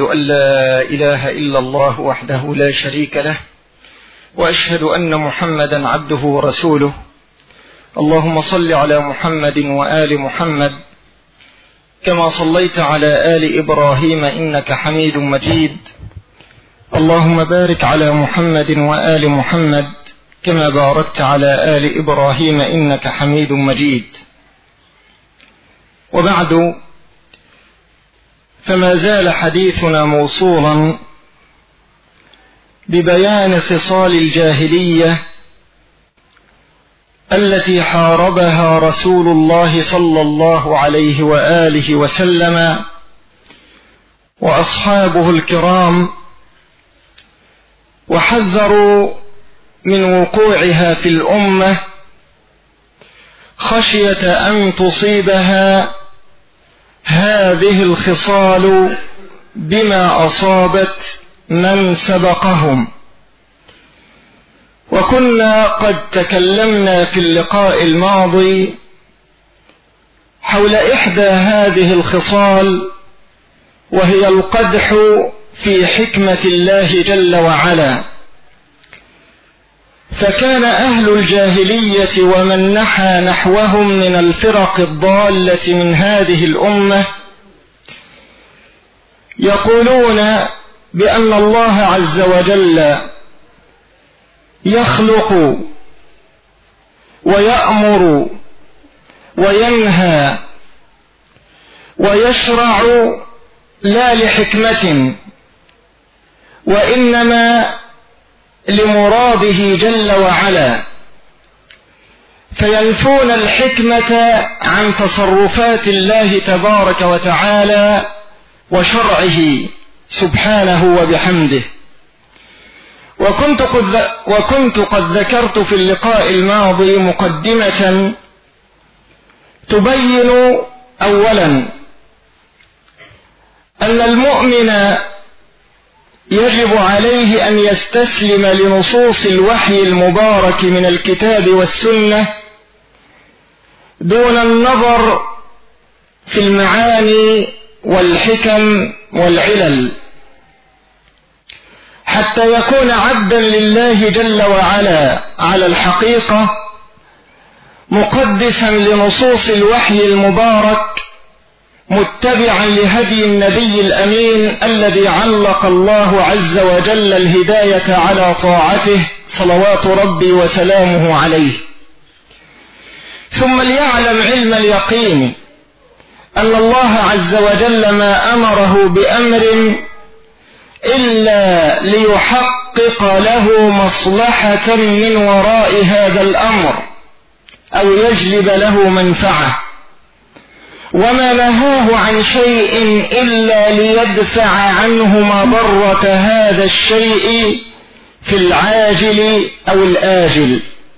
أن لا إله إلا الله وحده لا شريك له، وأشهد أن محمدا عبده ورسوله. اللهم صل على محمد وآل محمد كما صليت على آل إبراهيم إنك حميد مجيد. اللهم بارك على محمد وآل محمد كما باركت على آل إبراهيم إنك حميد مجيد. وبعد، فما زال حديثنا موصولا ببيان خصال الجاهلية التي حاربها رسول الله صلى الله عليه وآله وسلم وأصحابه الكرام، وحذروا من وقوعها في الأمة خشية أن تصيبها هذه الخصال بما أصابت من سبقهم. وكنا قد تكلمنا في اللقاء الماضي حول إحدى هذه الخصال، وهي القدح في حكمة الله جل وعلا. فكان أهل الجاهلية ومن نحى نحوهم من الفرق الضالة من هذه الأمة يقولون بأن الله عز وجل يخلق ويأمر وينهى ويشرع لا لحكمة، وإنما لمراده جل وعلا، فينفون الحكمة عن تصرفات الله تبارك وتعالى وشرعه سبحانه وبحمده. وكنت قد ذكرت في اللقاء الماضي مقدمة تبين أولا أن المؤمن يجب عليه أن يستسلم لنصوص الوحي المبارك من الكتاب والسنة دون النظر في المعاني والحكم والعلل، حتى يكون عبدا لله جل وعلا على الحقيقة، مقدسا لنصوص الوحي المبارك، متبعا لهدي النبي الأمين الذي علق الله عز وجل الهداية على طاعته صلوات ربي وسلامه عليه. ثم ليعلم علم اليقين أن الله عز وجل ما أمره بأمر إلا ليحقق له مصلحة من وراء هذا الأمر أو يجلب له منفعة، وما نهاه عن شيء إلا ليدفع عنه مضرة هذا الشيء في العاجل أو الآجل.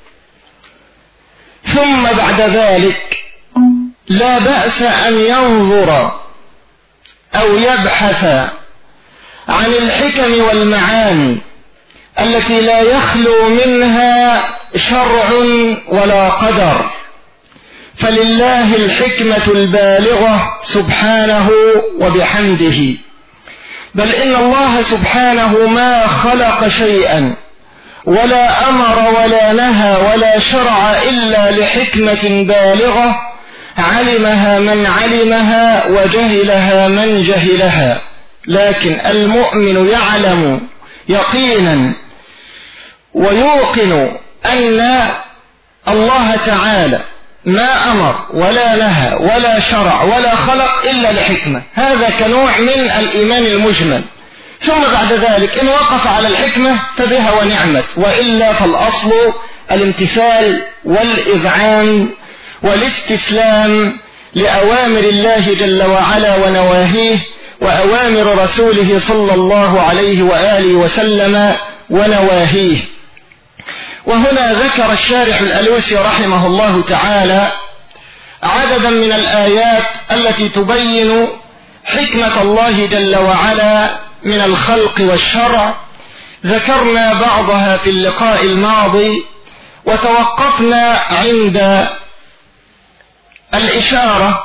ثم بعد ذلك لا بأس أن ينظر أو يبحث عن الحكم والمعاني التي لا يخلو منها شرع ولا قدر، فلله الحكمة البالغة سبحانه وبحمده. بل إن الله سبحانه ما خلق شيئا ولا أمر ولا نهى ولا شرع إلا لحكمة بالغة علمها من علمها وجهلها من جهلها. لكن المؤمن يعلم يقينا ويوقن أن الله تعالى ما أمر ولا نهى ولا شرع ولا خلق إلا لحكمة، هذا كنوع من الإيمان المجمل. ثم بعد ذلك إن وقف على الحكمة فبها ونعمت، وإلا فالأصل الامتثال والإذعان والاستسلام لأوامر الله جل وعلا ونواهيه، وأوامر رسوله صلى الله عليه وآله وسلم ونواهيه. وهنا ذكر الشارح الألوسي رحمه الله تعالى عددا من الآيات التي تبين حكمة الله جل وعلا من الخلق والشرع. ذكرنا بعضها في اللقاء الماضي، وتوقفنا عند الإشارة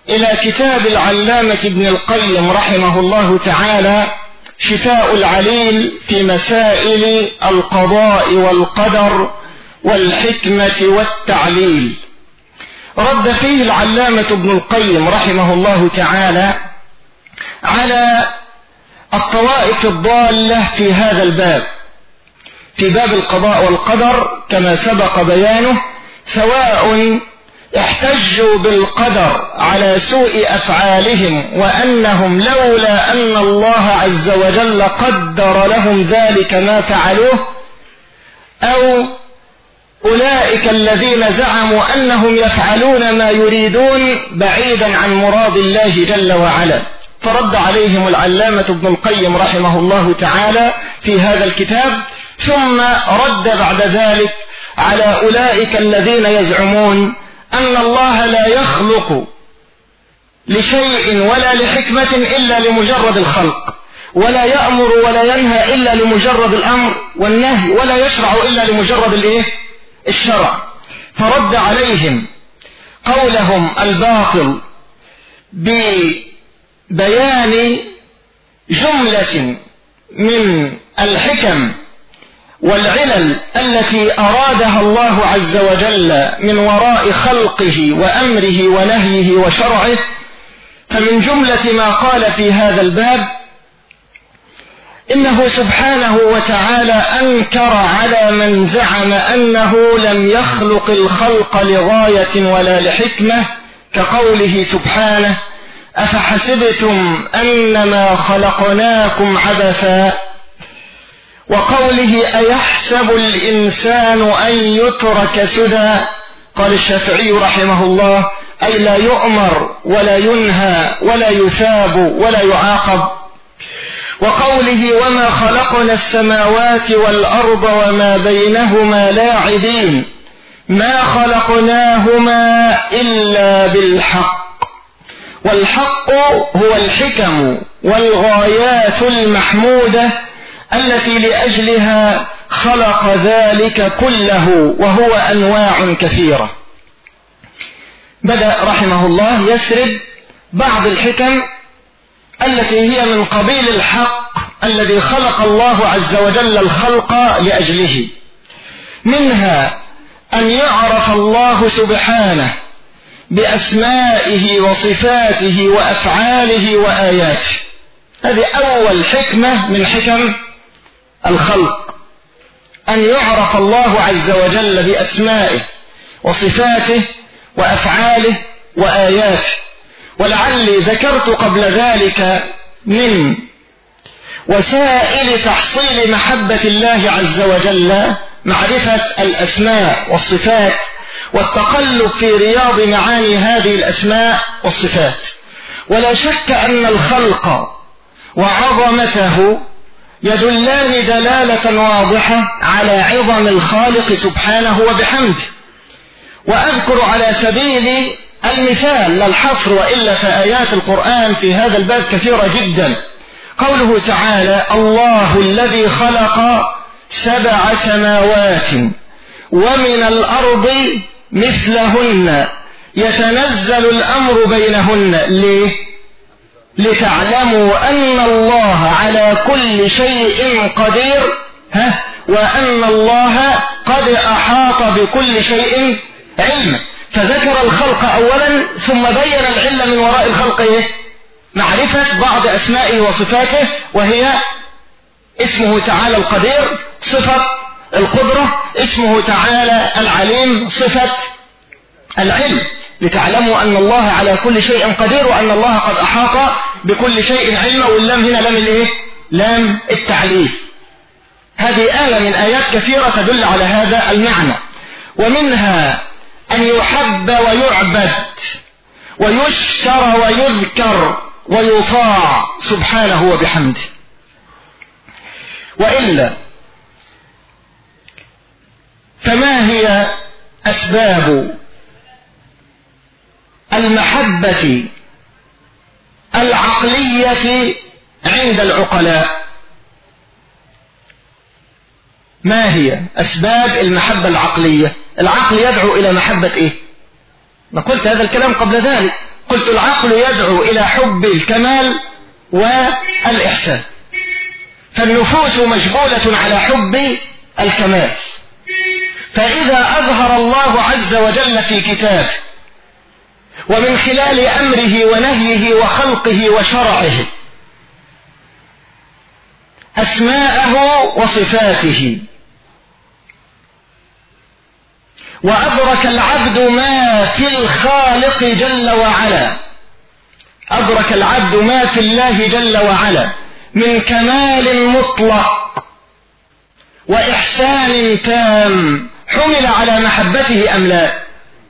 إلى كتاب العلامة ابن القيم رحمه الله تعالى شفاء العليل في مسائل القضاء والقدر والحكمة والتعليل. رد فيه العلامة ابن القيم رحمه الله تعالى على الطوائف الضالة في هذا الباب، في باب القضاء والقدر كما سبق بيانه، سواء احتجوا بالقدر على سوء أفعالهم وأنهم لولا أن الله عز وجل قدر لهم ذلك ما فعلوه، أو أولئك الذين زعموا أنهم يفعلون ما يريدون بعيدا عن مراد الله جل وعلا. فرد عليهم العلامة ابن القيم رحمه الله تعالى في هذا الكتاب، ثم رد بعد ذلك على أولئك الذين يزعمون أن الله لا يخلق لشيء ولا لحكمة إلا لمجرد الخلق، ولا يأمر ولا ينهى إلا لمجرد الأمر والنهي، ولا يشرع إلا لمجرد الشرع. فرد عليهم قولهم الباطل ببيان جملة من الحكم والعلل التي أرادها الله عز وجل من وراء خلقه وأمره ونهيه وشرعه. فمن جملة ما قال في هذا الباب إنه سبحانه وتعالى أنكر على من زعم أنه لم يخلق الخلق لغاية ولا لحكمة، كقوله سبحانه: أفحسبتم أنما خلقناكم عبثا، وقوله: أيحسب الإنسان أن يترك سدى. قال الشافعي رحمه الله: أي لا يؤمر ولا ينهى ولا يثاب ولا يعاقب. وقوله: وما خلقنا السماوات والأرض وما بينهما لاعبين، ما خلقناهما إلا بالحق، والحق هو الحكم والغايات المحمودة التي لأجلها خلق ذلك كله، وهو أنواع كثيرة. بدأ رحمه الله يسرد بعض الحكم التي هي من قبيل الحق الذي خلق الله عز وجل الخلق لأجله. منها أن يعرف الله سبحانه بأسمائه وصفاته وأفعاله وآياته. هذه أول حكمة من حكم الخلق، أن يعرف الله عز وجل بأسمائه وصفاته وأفعاله وآياته. ولعلي ذكرت قبل ذلك من وسائل تحصيل محبة الله عز وجل معرفة الأسماء والصفات والتقلب في رياض معاني هذه الأسماء والصفات. ولا شك أن الخلق وعظمته يدلان دلالة واضحة على عظم الخالق سبحانه وبحمده. وأذكر على سبيل المثال لا الحصر، وإلا فآيات القرآن في هذا الباب كثيرة جدا. قوله تعالى: الله الذي خلق 7 سماوات ومن الأرض مثلهن يتنزل الأمر بينهن. ليه؟ لتعلموا أن الله على كل شيء قدير، وأن الله قد أحاط بكل شيء علما. فذكر الخلق أولا ثم بين العلة من وراء الخلق معرفة بعض أسمائه وصفاته، وهي اسمه تعالى القدير صفة القدرة، اسمه تعالى العليم صفة العلم، لتعلموا أن الله على كل شيء قدير وأن الله قد أحاط بكل شيء علما. واللام هنا لام لام التعليل. هذه آية من آيات كثيرة تدل على هذا المعنى. ومنها أن يحب ويعبد ويشكر ويذكر ويطاع سبحانه وبحمده. وإلا فما هي أسباب المحبة العقلية عند العقلاء؟ ما هي أسباب المحبة العقلية؟ العقل يدعو إلى محبة إيه؟ ما قلت هذا الكلام قبل ذلك، قلت العقل يدعو إلى حب الكمال والإحسان، فالنفوس مجبولة على حب الكمال. فإذا أظهر الله عز وجل في كتابه ومن خلال أمره ونهيه وخلقه وشرعه أسماءه وصفاته، وأدرك العبد ما في الخالق جل وعلا، أدرك العبد ما في الله جل وعلا من كمال مطلق وإحسان تام، حمل على محبته أم لا؟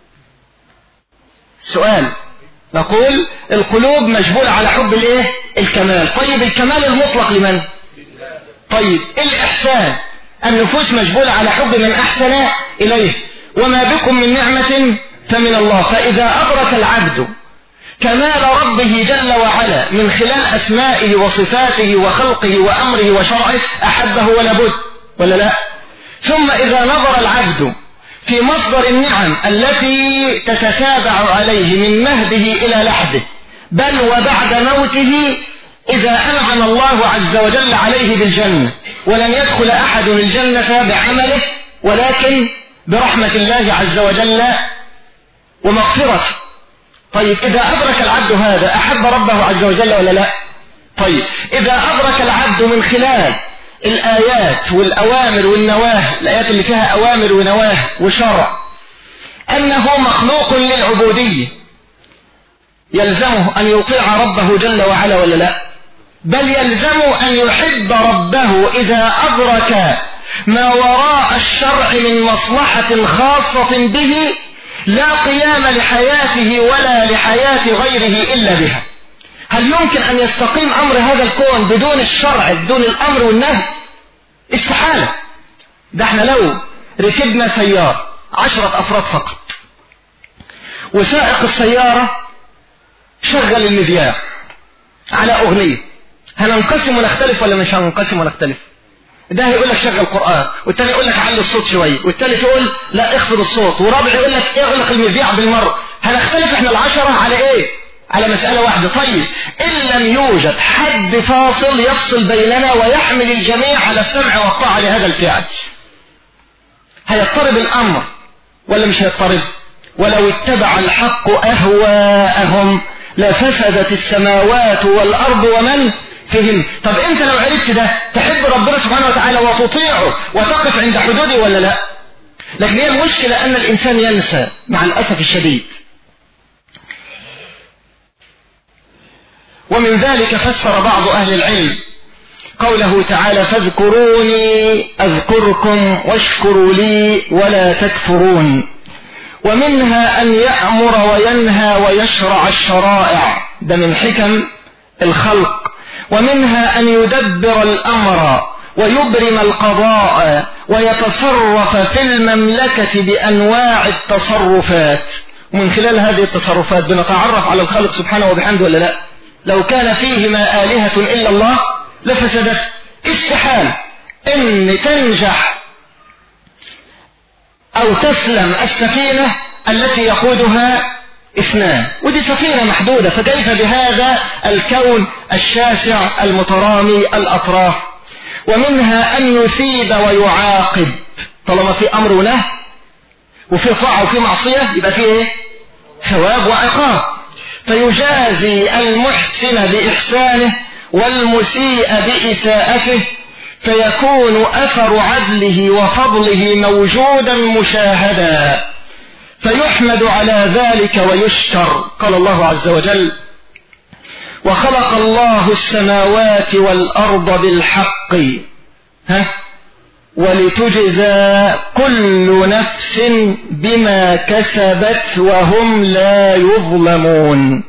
سؤال. نقول القلوب مجبولة على حب الايه؟ الكمال. طيب الكمال المطلق لمن؟ طيب الإحسان، النفوس مجبولة على حب من أحسن إليه، وما بكم من نعمة فمن الله. فإذا أدرك العبد كمال ربه جل وعلا من خلال أسمائه وصفاته وخلقه وأمره وشرعه أحبه ولا بد ولا لا؟ ثم إذا نظر العبد في مصدر النعم التي تتتابع عليه من مهده إلى لحده بل وبعد موته، إذا أنعم الله عز وجل عليه بالجنة ولن يدخل أحد الجنة بعمله ولكن برحمة الله عز وجل ومغفرته. طيب إذا أدرك العبد هذا أحب ربه عز وجل ولا لا؟ طيب إذا أدرك العبد من خلال الآيات والأوامر والنواهي، الآيات اللي فيها أوامر ونواهي وشرع، أنه مخلوق للعبودية، يلزمه أن يطيع ربه جل وعلا ولا لا؟ بل يلزمه أن يحب ربه إذا أدرك ما وراء الشرع من مصلحة خاصة به لا قيام لحياته ولا لحياة غيره إلا بها. هل يمكن أن يستقيم أمر هذا الكون بدون الشرع، بدون الأمر والنهي؟ استحالة. ده احنا لو ركبنا سيارة 10 أفراد فقط وسائق السيارة شغل المذياع على أغنية، هننقسم ونختلف ولا مش هننقسم ونختلف؟ ده هيقول لك شغل قرآن، والتاني يقول لك علي الصوت شوية، والتالت يقول لا اخفض الصوت، ورابع يقول لك اغلق المذياع بالمرة. هنختلف احنا ال10 على ايه؟ على مسألة واحدة. طيب إن لم يوجد حد فاصل يفصل بيننا ويحمل الجميع على السمع والطاعة لهذا الفعل، هيضطرب الأمر ولا مش هيضطرب؟ ولو اتبع الحق أهواءهم لفسدت السماوات والأرض ومن فيهن. طب انت لو عرفت ده تحب ربنا سبحانه وتعالى وتطيعه وتقف عند حدوده ولا لا؟ لكن هي المشكلة أن الإنسان ينسى مع الأسف الشديد. ومن ذلك فسر بعض أهل العلم قوله تعالى فاذكروني أذكركم واشكروا لي ولا تكفرون. ومنها أن يأمر وينهى ويشرع الشرائع، ده من حكم الخلق. ومنها أن يدبر الأمر ويبرم القضاء ويتصرف في المملكة بأنواع التصرفات. ومن خلال هذه التصرفات بنتعرف على الخالق سبحانه وبحمده ولا لا؟ لو كان فيهما آلهة إلا الله لفسدت. استحال إن تنجح أو تسلم السفينة التي يقودها 2، ودي سفينة محدودة، فكيف بهذا الكون الشاسع المترامي الأطراف؟ ومنها أن يثيب ويعاقب، طالما في أمر ونهي وفي طاعة وفي معصية يبقى فيه ثواب وعقاب، فيجازي المحسن بإحسانه والمسيء بإساءته، فيكون أثر عدله وفضله موجودا مشاهدا، فيحمد على ذلك ويشكر. قال الله عز وجل وخلق الله السماوات والأرض بالحق ولتجزى كل نفس بما كسبت وهم لا يظلمون.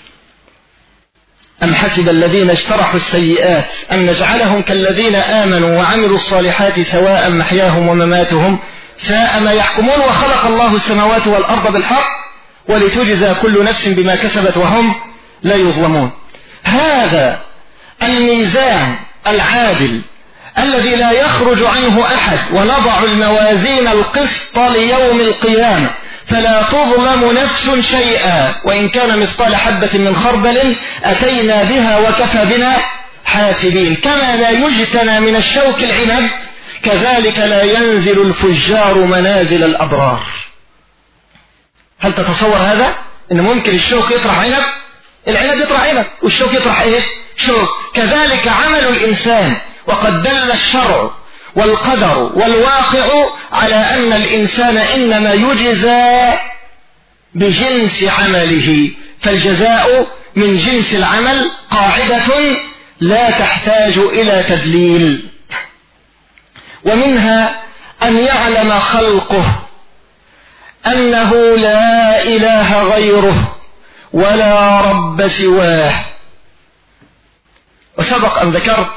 أم حسب الذين اجترحوا السيئات أن نجعلهم كالذين آمنوا وعملوا الصالحات سواء محياهم ومماتهم ساء ما يحكمون. وخلق الله السماوات والأرض بالحق ولتجزى كل نفس بما كسبت وهم لا يظلمون. هذا الميزان العادل الذي لا يخرج عنه أحد، ونضع الموازين القسط ليوم القيامة فلا تظلم نفس شيئا وإن كان مثقال حبة من خردل أتينا بها وكفى بنا حاسبين. كما لا يجتنى من الشوك العنب كذلك لا ينزل الفجار منازل الأبرار. هل تتصور هذا؟ إن ممكن الشوك يطرح عنب، العنب يطرح عنب والشوك يطرح إيه؟ شوك. كذلك عمل الإنسان، وقد دل الشرع والقدر والواقع على أن الإنسان إنما يجزى بجنس عمله، فالجزاء من جنس العمل قاعدة لا تحتاج إلى تدليل. ومنها أن يعلم خلقه أنه لا إله غيره ولا رب سواه. وسبق أن ذكرت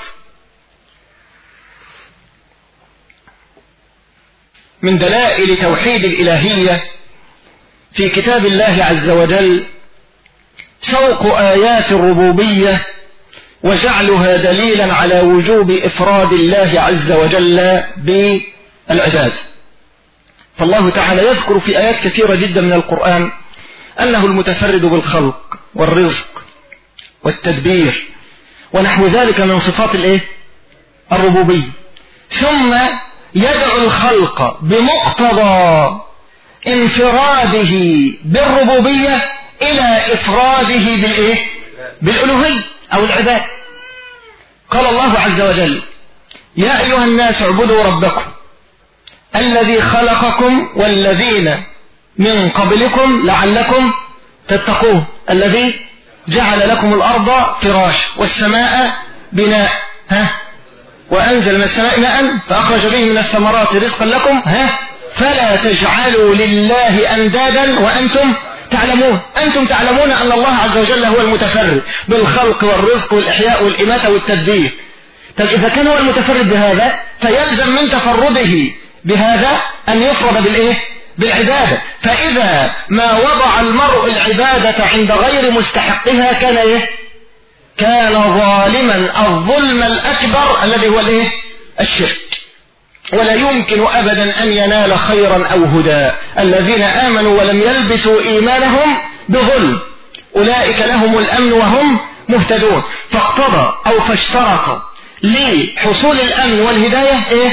من دلائل توحيد الإلهية في كتاب الله عز وجل سوق آيات الربوبية وجعلها دليلا على وجوب إفراد الله عز وجل بالعباد. فالله تعالى يذكر في آيات كثيرة جدا من القرآن أنه المتفرد بالخلق والرزق والتدبير ونحو ذلك من صفات الربوبية، ثم يدعو الخلق بمقتضى انفراده بالربوبية إلى إفراده بالألوهية أو العباد. قال الله عز وجل: يا أيها الناس اعبدوا ربكم الذي خلقكم والذين من قبلكم لعلكم تتقون، الذي جعل لكم الأرض فراش والسماء بناء وأنزل من السماء ماء فأخرج به من الثمرات رزقا لكم فلا تجعلوا لله أندادا وأنتم تعلمون. أنتم تعلمون أن الله عز وجل هو المتفرد بالخلق والرزق والإحياء والإماتة والتدبير. طيب إذا كان هو المتفرد بهذا فيلزم من تفرده بهذا أن يفرد بالعبادة. فإذا ما وضع المرء العبادة عند غير مستحقها كان ظالما الظلم الأكبر الذي هو الشرك. ولا يمكن أبدا أن ينال خيرا أو هدى الذين آمنوا ولم يلبسوا إيمانهم بظلم أولئك لهم الأمن وهم مهتدون. فاقتضى أو فاشترط لحصول الأمن والهداية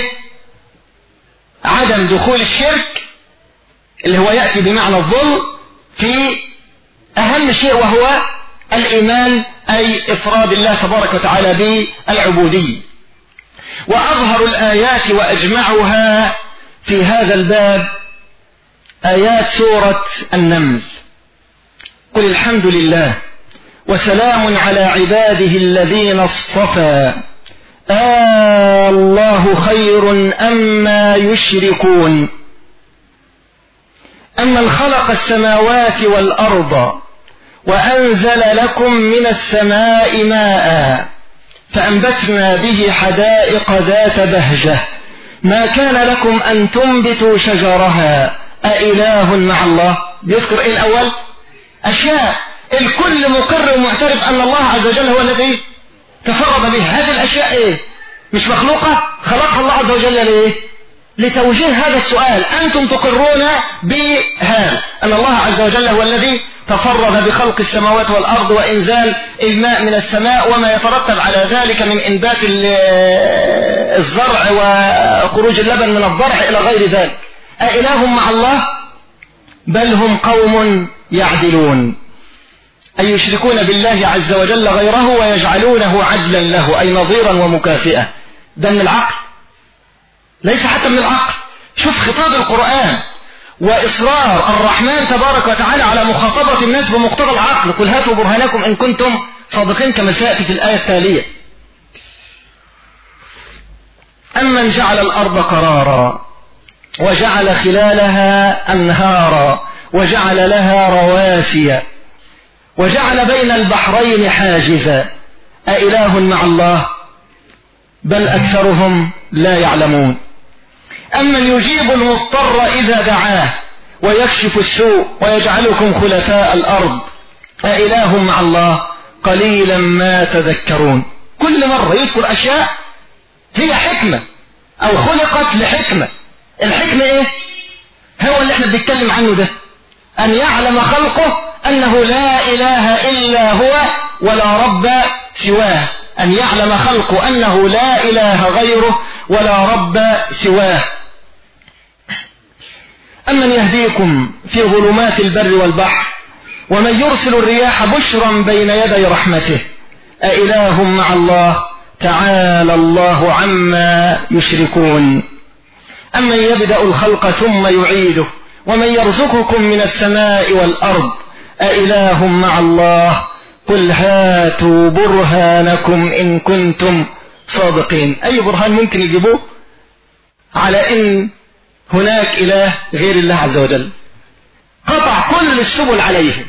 عدم دخول الشرك اللي هو يأتي بمعنى الظلم في أهم شيء وهو الإيمان، أي إفراد الله تبارك وتعالى بالعبودية. وأظهر الآيات وأجمعها في هذا الباب آيات سورة النمل: قل الحمد لله وسلام على عباده الذين اصطفى الله خير أما يشركون أمن خلق السماوات والأرض وأنزل لكم من السماء ماء فأنبتنا به حدائق ذات بهجة ما كان لكم أن تنبتوا شجرها أإله مع الله. بيذكر الأول أشياء الكل مقر ومعترف أن الله عز وجل هو الذي تفرد به. هذه الأشياء مش مخلوقة، خلقها الله عز وجل لتوجيه هذا السؤال. أنتم تقرون بهذا أن الله عز وجل هو الذي تفرد بخلق السماوات والأرض وإنزال الماء من السماء وما يترتب على ذلك من إنبات الزرع وخروج اللبن من الضرع إلى غير ذلك. أإله مع الله؟ بل هم قوم يعدلون، أي يشركون بالله عز وجل غيره ويجعلونه عدلا له، أي نظيرا ومكافئا. ده من العقل، ليس حتى من العقل. شوف خطاب القرآن وإصرار الرحمن تبارك وتعالى على مخاطبة الناس بمقتضى العقل. قل هاتوا برهانكم إن كنتم صادقين كما سيأتي في الآية التالية: أمن جعل الأرض قرارا وجعل خلالها أنهارا وجعل لها رواسي وجعل بين البحرين حاجزا أإله مع الله؟ بل أكثرهم لا يعلمون. أمن يجيب المضطر إذا دعاه ويكشف السوء ويجعلكم خلفاء الأرض أإله مع الله؟ قليلا ما تذكرون. كل مرة يذكر أشياء هي حكمة أو خلقت لحكمة. الحكمة إيه؟ هو اللي احنا بنتكلم عنه ده، أن يعلم خلقه أنه لا إله إلا هو ولا رب سواه، أن يعلم خلقه أنه لا إله غيره ولا رب سواه. أمن يهديكم في ظلمات البر والبحر ومن يرسل الرياح بشرا بين يدي رحمته أإله مع الله تعالى الله عما يشركون. أمن يبدأ الخلق ثم يعيده ومن يرزقكم من السماء والأرض أإله مع الله قل هاتوا برهانكم إن كنتم صادقين. أي برهان ممكن يجيبوه على إن هناك إله غير الله عز وجل؟ قطع كل السبل عليهم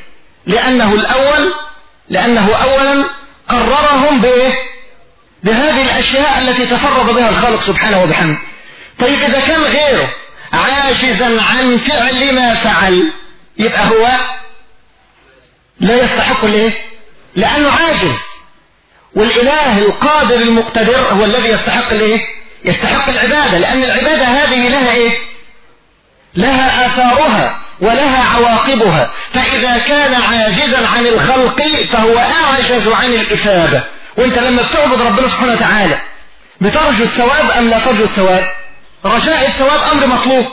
لأنه أولا قررهم بهذه الأشياء التي تفرد بها الخالق سبحانه وبحمده. طيب إذا كان غيره عاجزا عن فعل ما فعل يبقى هو لا يستحق ليه؟ لأنه عاجز. والإله القادر المقتدر هو الذي يستحق ليه؟ يستحق العبادة، لأن العبادة هذه لها لها آثارها ولها عواقبها. فإذا كان عاجزا عن الخلق فهو أعجز عن الإثابة. وانت لما بتعبد ربنا سبحانه وتعالى بترجو الثواب أم لا ترجو الثواب؟ رجاء الثواب أمر مطلوب.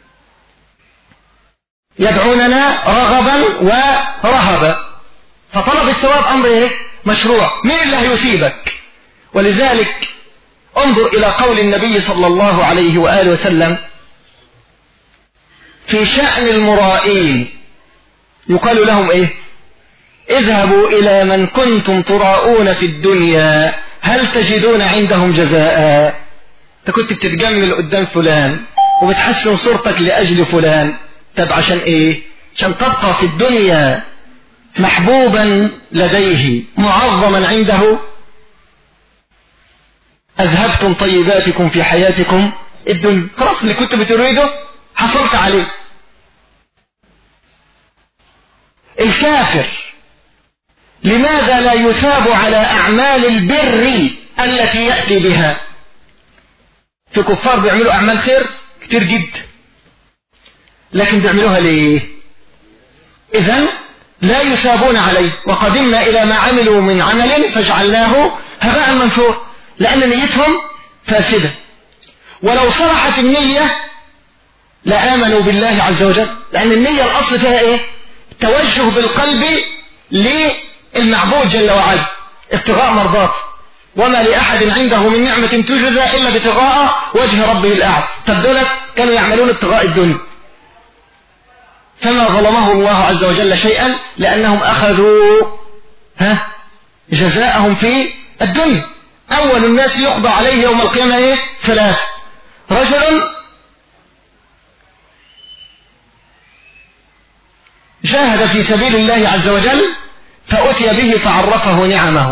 يدعوننا رغبا ورهبا، فطلب الثواب أمر مشروع. مين اللي هيثيبك؟ ولذلك انظر إلى قول النبي صلى الله عليه وآله وسلم في شأن المرائين، يقال لهم اذهبوا إلى من كنتم تراؤون في الدنيا هل تجدون عندهم جزاء. انت كنت بتتجمل قدام فلان وبتحسن صورتك لأجل فلان، طب عشان عشان تبقى في الدنيا محبوبا لديه معظما عنده. أذهبتم طيباتكم في حياتكم الدنيا، خلاص اللي كنت بتريده حصلت عليه. الكافر لماذا لا يثاب على أعمال البر التي يأتي بها؟ في كفار بيعملوا أعمال خير كتير جدا، لكن بيعملوها ليه؟ إذن لا يثابون عليه. وقدمنا إلى ما عملوا من عمل فجعلناه هباء منثورا، لأن نيتهم فاسدة. ولو صلحت النية لآمنوا بالله عز وجل، لأن النية الأصل فيها توجه بالقلب للمعبود جل وعلا، ابتغاء مرضاته. وما لأحد عنده من نعمة تجزى إلا ابتغاء وجه ربه الأعلى. فالدولة كانوا يعملون ابتغاء الدنيا، فما ظلمه الله عز وجل شيئا لأنهم أخذوا جزاءهم في الدنيا. أول الناس يقضى عليه يوم القيامة 3: رجل جاهد في سبيل الله عز وجل فأتي به فعرفه نعمه،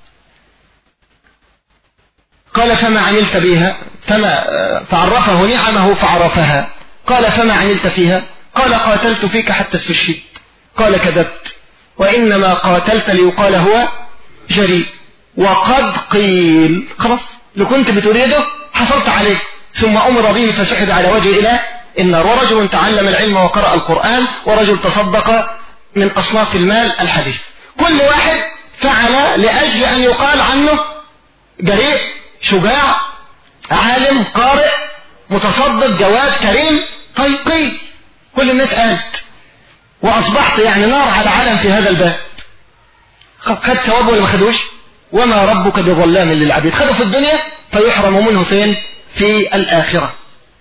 قال فما عملت بها؟ فعرفه نعمه فعرفها، قال فما عملت فيها؟ قال قاتلت فيك حتى استشهدت. قال كذبت، وإنما قاتلت ليقال هو جريء. وقد قيل، خلاص لو كنت بتريده حصلت عليه. ثم أمر به فسحب على وجهه إلى النار. ورجل تعلم العلم وقرأ القرآن، ورجل تصدق من أصناف المال الحديث. كل واحد فعل لأجل أن يقال عنه جريء، شجاع، عالم، قارئ، متصدق، جواد، كريم. طيب قيل، كل الناس قالت، وأصبحت نار على علم في هذا الباب. خد ثواب ولا ما خدوش؟ وما ربك بظلام للعبيد. خدوا في الدنيا فيحرم منه فين؟ في الآخرة.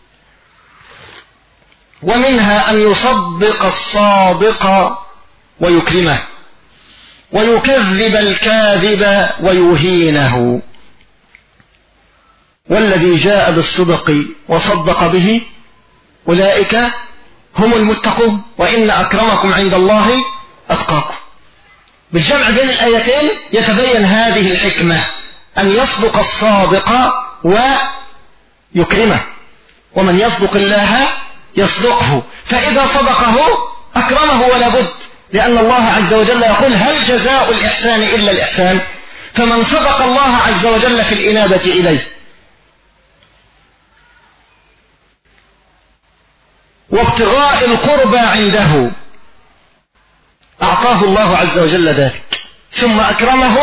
ومنها أن يصدق الصادق ويكرمه، ويكذب الكاذب ويهينه. والذي جاء بالصدق وصدق به أولئك هم المتقون، وإن أكرمكم عند الله أتقاكم. بالجمع بين الآيتين يتبين هذه الحكمة، أن يصدق الصادق ويكرمه، ومن يصدق الله يصدقه، فإذا صدقه أكرمه ولا بد، لأن الله عز وجل يقول هل جزاء الإحسان إلا الإحسان؟ فمن صدق الله عز وجل في الإنابة إليه وابتغاء القربى عنده أعطاه الله عز وجل ذلك، ثم أكرمه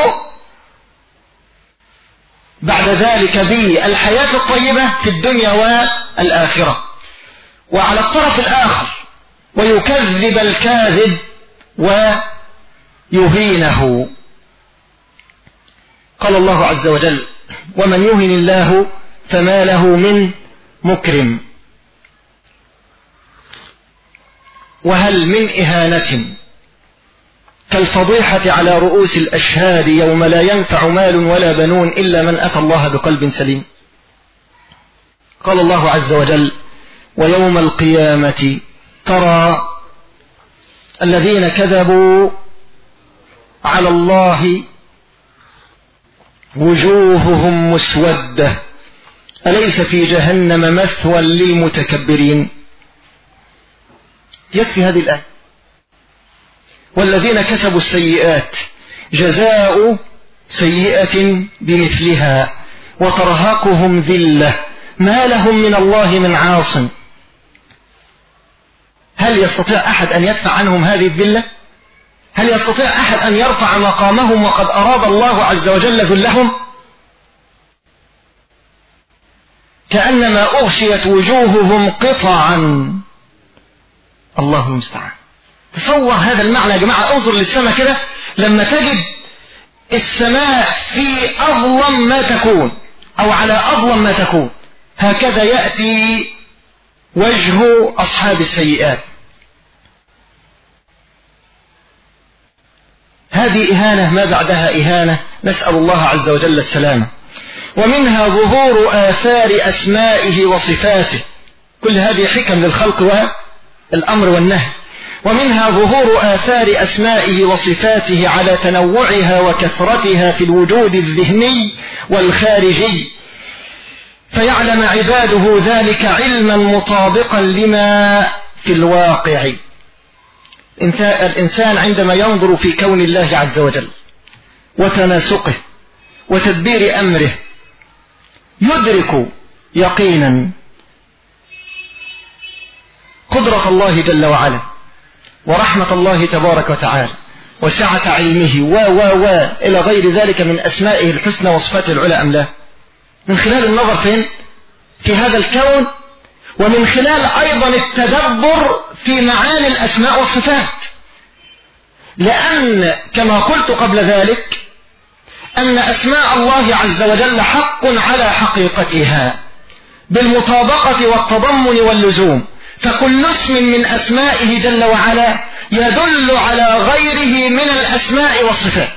بعد ذلك بالحياة الطيبة في الدنيا والآخرة. وعلى الطرف الآخر ويكذب الكاذب ويهينه. قال الله عز وجل: ومن يهن الله فما له من مكرم. وهل من إهانة كالفضيحة على رؤوس الأشهاد يوم لا ينفع مال ولا بنون إلا من أتى الله بقلب سليم. قال الله عز وجل: ويوم القيامة ترى الذين كذبوا على الله وجوههم مسودة أليس في جهنم مثوى للمتكبرين. يكفي هذه الآية. والذين كسبوا السيئات جزاء سيئة بمثلها وترهقهم ذلة ما لهم من الله من عاصم. هل يستطيع أحد أن يدفع عنهم هذه الذلة؟ هل يستطيع أحد أن يرفع مقامهم وقد أراد الله عز وجل ذلهم؟ كأنما أغشيت وجوههم قطعا. الله المستعان. تصور هذا المعنى يا جماعة. انظر للسماء كده، لما تجد السماء في أظلم ما تكون أو على أظلم ما تكون، هكذا يأتي وجه أصحاب السيئات. هذه إهانة ما بعدها إهانة، نسأل الله عز وجل السلامة. ومنها ظهور آثار أسمائه وصفاته. كل هذه حكم للخلق والأمر والنهي. ومنها ظهور آثار أسمائه وصفاته على تنوعها وكثرتها في الوجود الذهني والخارجي، فيعلم عباده ذلك علما مطابقا لما في الواقع. الإنسان عندما ينظر في كون الله عز وجل وتناسقه وتدبير أمره يدرك يقينا قدرة الله جل وعلا ورحمة الله تبارك وتعالى وسعة علمه إلى غير ذلك من أسمائه الحسنى وصفاته العلى أم لا؟ من خلال النظر فين؟ في هذا الكون، ومن خلال أيضا التدبر في معاني الأسماء والصفات. لأن كما قلت قبل ذلك أن أسماء الله عز وجل حق على حقيقتها بالمطابقة والتضمن واللزوم، فكل اسم من أسمائه جل وعلا يدل على غيره من الأسماء والصفات.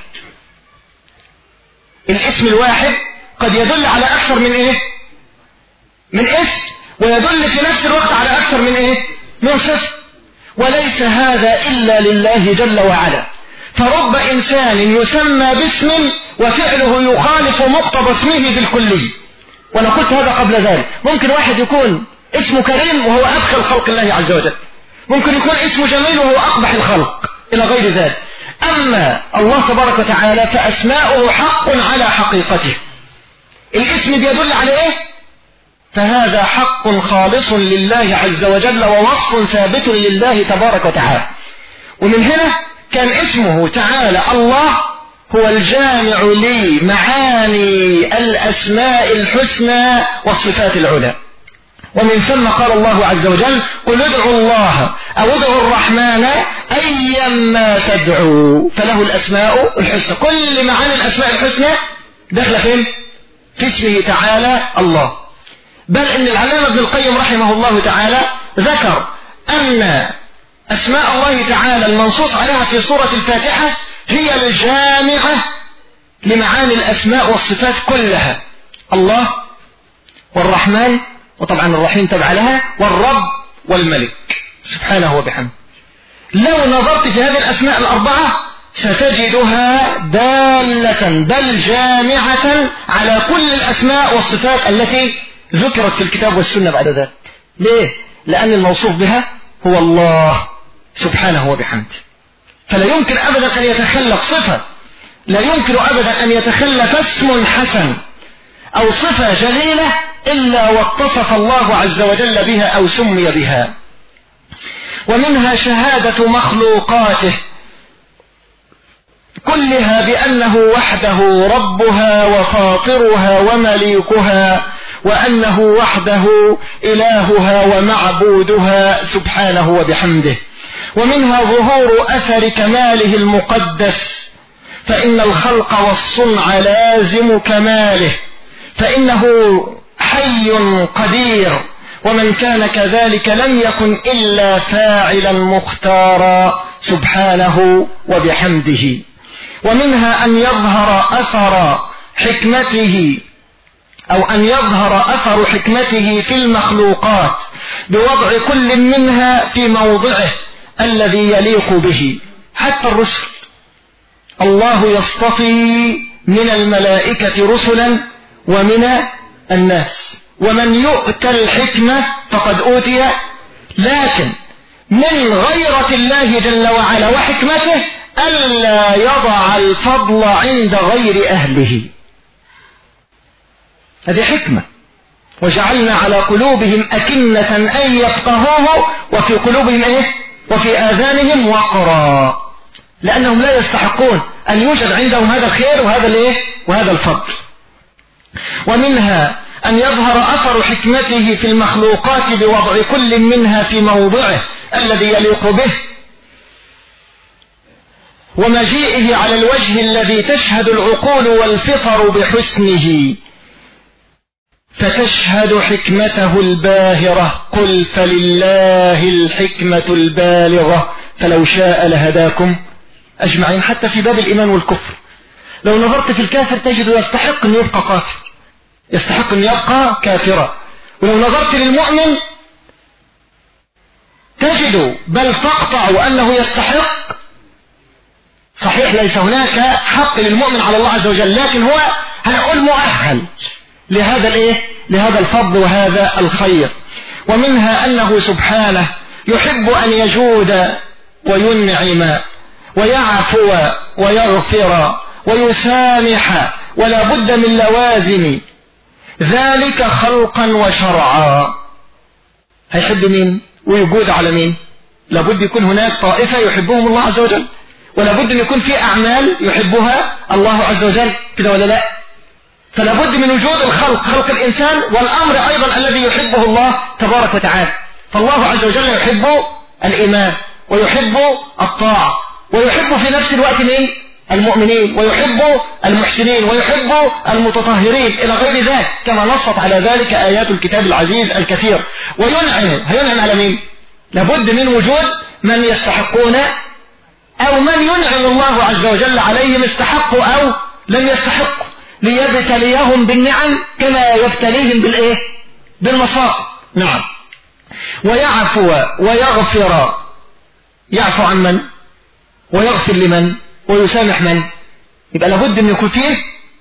الاسم الواحد قد يدل على أكثر من اسم، ويدل في نفس الوقت على أكثر من صفة، وليس هذا إلا لله جل وعلا. فرب إنسان يسمى باسم وفعله يخالف مقتضى اسمه بالكلي. وأنا قلت هذا قبل ذلك. ممكن واحد يكون اسمه كريم وهو أبخل خلق الله عز وجل، ممكن يكون اسمه جميل وهو أقبح الخلق إلى غير ذلك. أما الله تبارك وتعالى فأسماؤه حق على حقيقته. الاسم بيدل على إيه؟ فهذا حق خالص لله عز وجل ووصف ثابت لله تبارك وتعالى. ومن هنا كان اسمه تعالى الله هو الجامع لمعاني الأسماء الحسنى والصفات العلى. ومن ثم قال الله عز وجل: قل ادعوا الله أو ادعوا الرحمن أيما تدعوا فله الأسماء الحسنى. كل معاني الأسماء الحسنى داخله فين؟ في اسمه تعالى الله. بل إن العلامة ابن القيم رحمه الله تعالى ذكر أن أسماء الله تعالى المنصوص عليها في سورة الفاتحة هي الجامعة لمعاني الأسماء والصفات كلها. الله والرحمن، وطبعا الرحيم تبع لها، والرب والملك سبحانه وبحمده. لو نظرت في هذه الأسماء الأربعة ستجدها دالة بل جامعة على كل الأسماء والصفات التي ذكرت في الكتاب والسنة بعد ذلك. ليه؟ لأن الموصوف بها هو الله سبحانه وبحمده. فلا يمكن أبدا أن يتخلف صفة، لا يمكن أبدا أن يتخلف اسم حسن أو صفة جليلة إلا واتصف الله عز وجل بها أو سمي بها. ومنها شهادة مخلوقاته كلها بأنه وحده ربها وفاطرها ومليكها، وأنه وحده إلهها ومعبودها سبحانه وبحمده. ومنها ظهور أثر كماله المقدس، فإن الخلق والصنع لازم كماله، فإنه حي قدير، ومن كان كذلك لم يكن إلا فاعلا مختارا سبحانه وبحمده. ومنها أن يظهر أثر حكمته أو أن يظهر أثر حكمته في المخلوقات بوضع كل منها في موضعه الذي يليق به. حتى الرسل الله يصطفي من الملائكة رسلا ومن الناس، ومن يؤتى الحكمة فقد أوتي، لكن من غيرة الله جل وعلا وحكمته ألا يضع الفضل عند غير أهله. هذه حكمة. وجعلنا على قلوبهم أكنة أن يفقهوه وفي قلوبهم وفي آذانهم وقرا، لأنهم لا يستحقون أن يوجد عندهم هذا الخير وهذا الفضل. ومنها أن يظهر أثر حكمته في المخلوقات بوضع كل منها في موضعه الذي يليق به، ومجيئه على الوجه الذي تشهد العقول والفطر بحسنه، فتشهد حكمته الباهرة. قل فلله الحكمة البالغة فلو شاء لهداكم أجمعين. حتى في باب الإيمان والكفر لو نظرت في الكافر تجد يستحق أن يبقى كافر، يستحق أن يبقى كافرا. ولو نظرت للمؤمن تجد بل تقطع أنه يستحق. صحيح ليس هناك حق للمؤمن على الله عز وجل، لكن هو هنقول مؤهل لهذا الفضل وهذا الخير. ومنها أنه سبحانه يحب أن يجود وينعم ويعفو ويغفر ويسامح، ولا بد من لوازم ذلك خلقا وشرعا. هيحب مين ويجود على مين؟ لابد يكون هناك طائفة يحبهم الله عز وجل، ولا بد أن يكون في أعمال يحبها الله عز وجل، كده ولا لا؟ فلا بد من وجود الخلق، خلق الإنسان، والأمر أيضا الذي يحبه الله تبارك وتعالى. فالله عز وجل يحب الإيمان ويحب الطاعة ويحب في نفس الوقت مين؟ المؤمنين، ويحب المحسنين ويحب المتطهرين إلى غير ذلك، كما نصت على ذلك آيات الكتاب العزيز الكثير. هينعم على مين؟ لابد من وجود من يستحقون أو من ينعم الله عز وجل عليهم استحقوا أو لم يستحقوا، ليبتليهم بالنعم كما يبتليهم بالمصائب. نعم. ويعفو ويغفر، يعفو عن من ويغفر لمن ويسامح من؟ يبقى لابد أن يكون فيه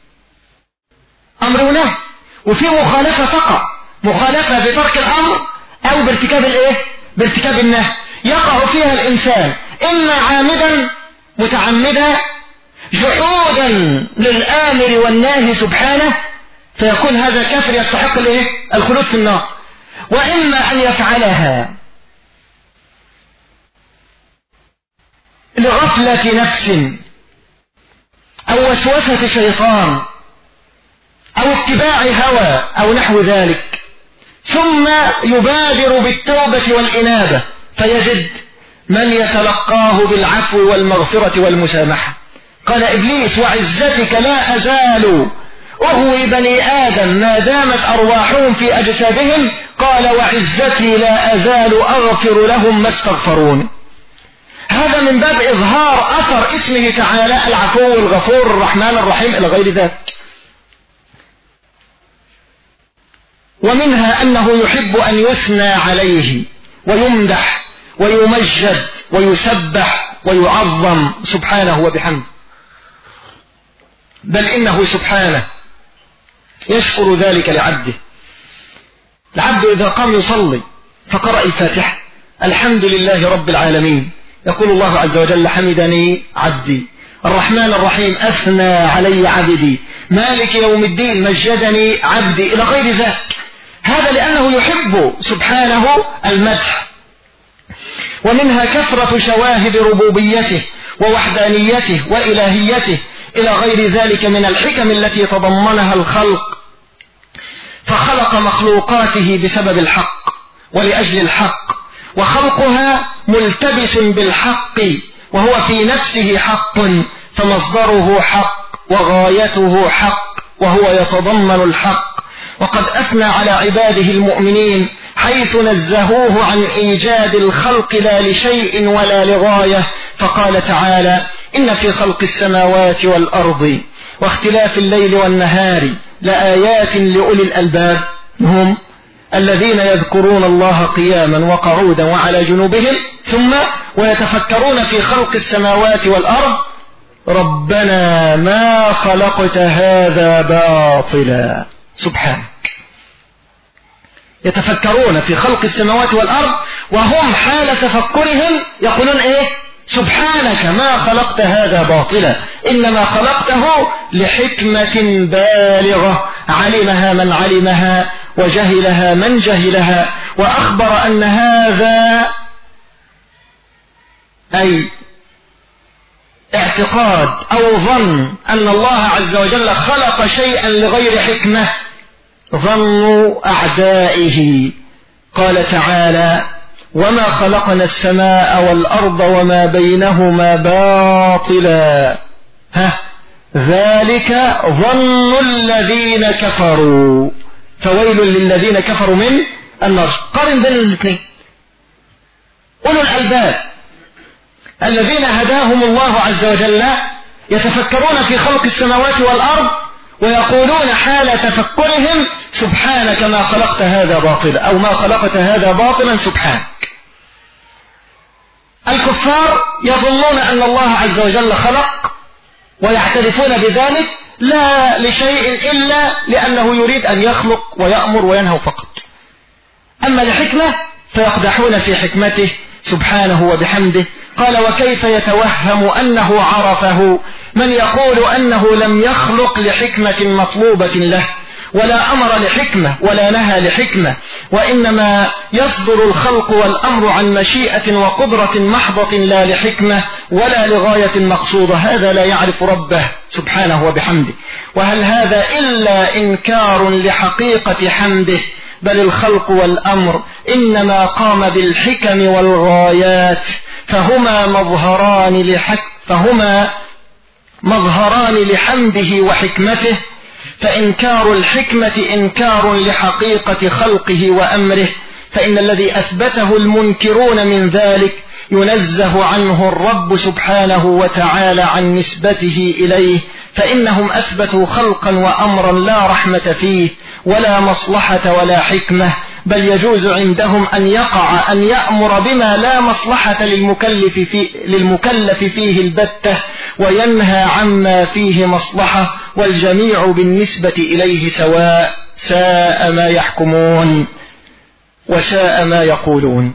أمر ونهي، وفي مخالفة تقع، مخالفة بترك الأمر أو بارتكاب النهي، يقع فيها الإنسان إما عامدا متعمدا جحودا للآمر والناهي سبحانه فيكون هذا كافر يستحق الخلود في النار، وإما أن يفعلها لغفلة نفس أو وسوسة شيطان أو اتباع هوى أو نحو ذلك، ثم يبادر بالتوبة والإنابة فيجد من يتلقاه بالعفو والمغفرة والمسامحة. قال إبليس: وعزتك لا أزال أغوي بني آدم ما دامت أرواحهم في أجسادهم. قال: وعزتي لا أزال أغفر لهم ما استغفرون. هذا من باب إظهار أثر اسمه تعالى العفو الغفور الرحمن الرحيم إلى غير ذلك. ومنها أنه يحب أن يثنى عليه ويمدح ويمجد ويسبح ويعظم سبحانه وبحمده، بل إنه سبحانه يشكر ذلك لعبده. العبد إذا قام يصلي فقرأ الفاتحة: الحمد لله رب العالمين، يقول الله عز وجل: حمدني عبدي. الرحمن الرحيم: أثنى علي عبدي. مالك يوم الدين: مجدني عبدي، إلى غير ذلك. هذا لأنه يحب سبحانه المدح. ومنها كثرة شواهد ربوبيته ووحدانيته وإلهيته إلى غير ذلك من الحكم التي تضمنها الخلق، فخلق مخلوقاته بسبب الحق ولأجل الحق، وخلقها ملتبس بالحق وهو في نفسه حق، فمصدره حق وغايته حق وهو يتضمن الحق. وقد أثنى على عباده المؤمنين حيث نزهوه عن إيجاد الخلق لا لشيء ولا لغاية، فقال تعالى: إن في خلق السماوات والأرض واختلاف الليل والنهار لآيات لأولي الألباب، هم الذين يذكرون الله قياما وقعودا وعلى جنوبهم ثم ويتفكرون في خلق السماوات والأرض ربنا ما خلقت هذا باطلا سبحانك. يتفكرون في خلق السماوات والأرض وهم حال تفكرهم يقولون إيه؟ سبحانك ما خلقت هذا باطلا، إنما خلقته لحكمة بالغة علمها من علمها وجهلها من جهلها. وأخبر أن هذا أي اعتقاد أو ظن أن الله عز وجل خلق شيئا لغير حكمة ظن أعدائه. قال تعالى: وما خلقنا السماء والأرض وما بينهما باطلا ذلك ظن الذين كفروا فويل للذين كفروا من النار. قارن بين الاثنين. أولو الألباب الذين هداهم الله عز وجل يتفكرون في خلق السماوات والأرض ويقولون حال تفكرهم سبحانك ما خلقت هذا باطلا أو ما خلقت هذا باطلا سبحانك. الكفار يظنون أن الله عز وجل خلق ويعترفون بذلك لا لشيء إلا لأنه يريد أن يخلق ويأمر وينهى فقط. أما لحكمة فيقدحون في حكمته سبحانه وبحمده. قال: وكيف يتوهم أنه عرفه من يقول أنه لم يخلق لحكمة مطلوبة له ولا أمر لحكمة ولا نهى لحكمة، وإنما يصدر الخلق والأمر عن مشيئة وقدرة محضة لا لحكمة ولا لغاية مقصودة. هذا لا يعرف ربه سبحانه وبحمده. وهل هذا إلا إنكار لحقيقة حمده؟ بل الخلق والأمر إنما قام بالحكم والغايات، فهما مظهران لحمده وحكمته. فإنكار الحكمة إنكار لحقيقة خلقه وأمره، فإن الذي أثبته المنكرون من ذلك ينزه عنه الرب سبحانه وتعالى عن نسبته إليه، فإنهم أثبتوا خلقا وأمرا لا رحمة فيه ولا مصلحة ولا حكمة، بل يجوز عندهم أن يأمر بما لا مصلحة للمكلف فيه البتة وينهى عما فيه مصلحة، والجميع بالنسبة إليه سواء. ساء ما يحكمون وساء ما يقولون.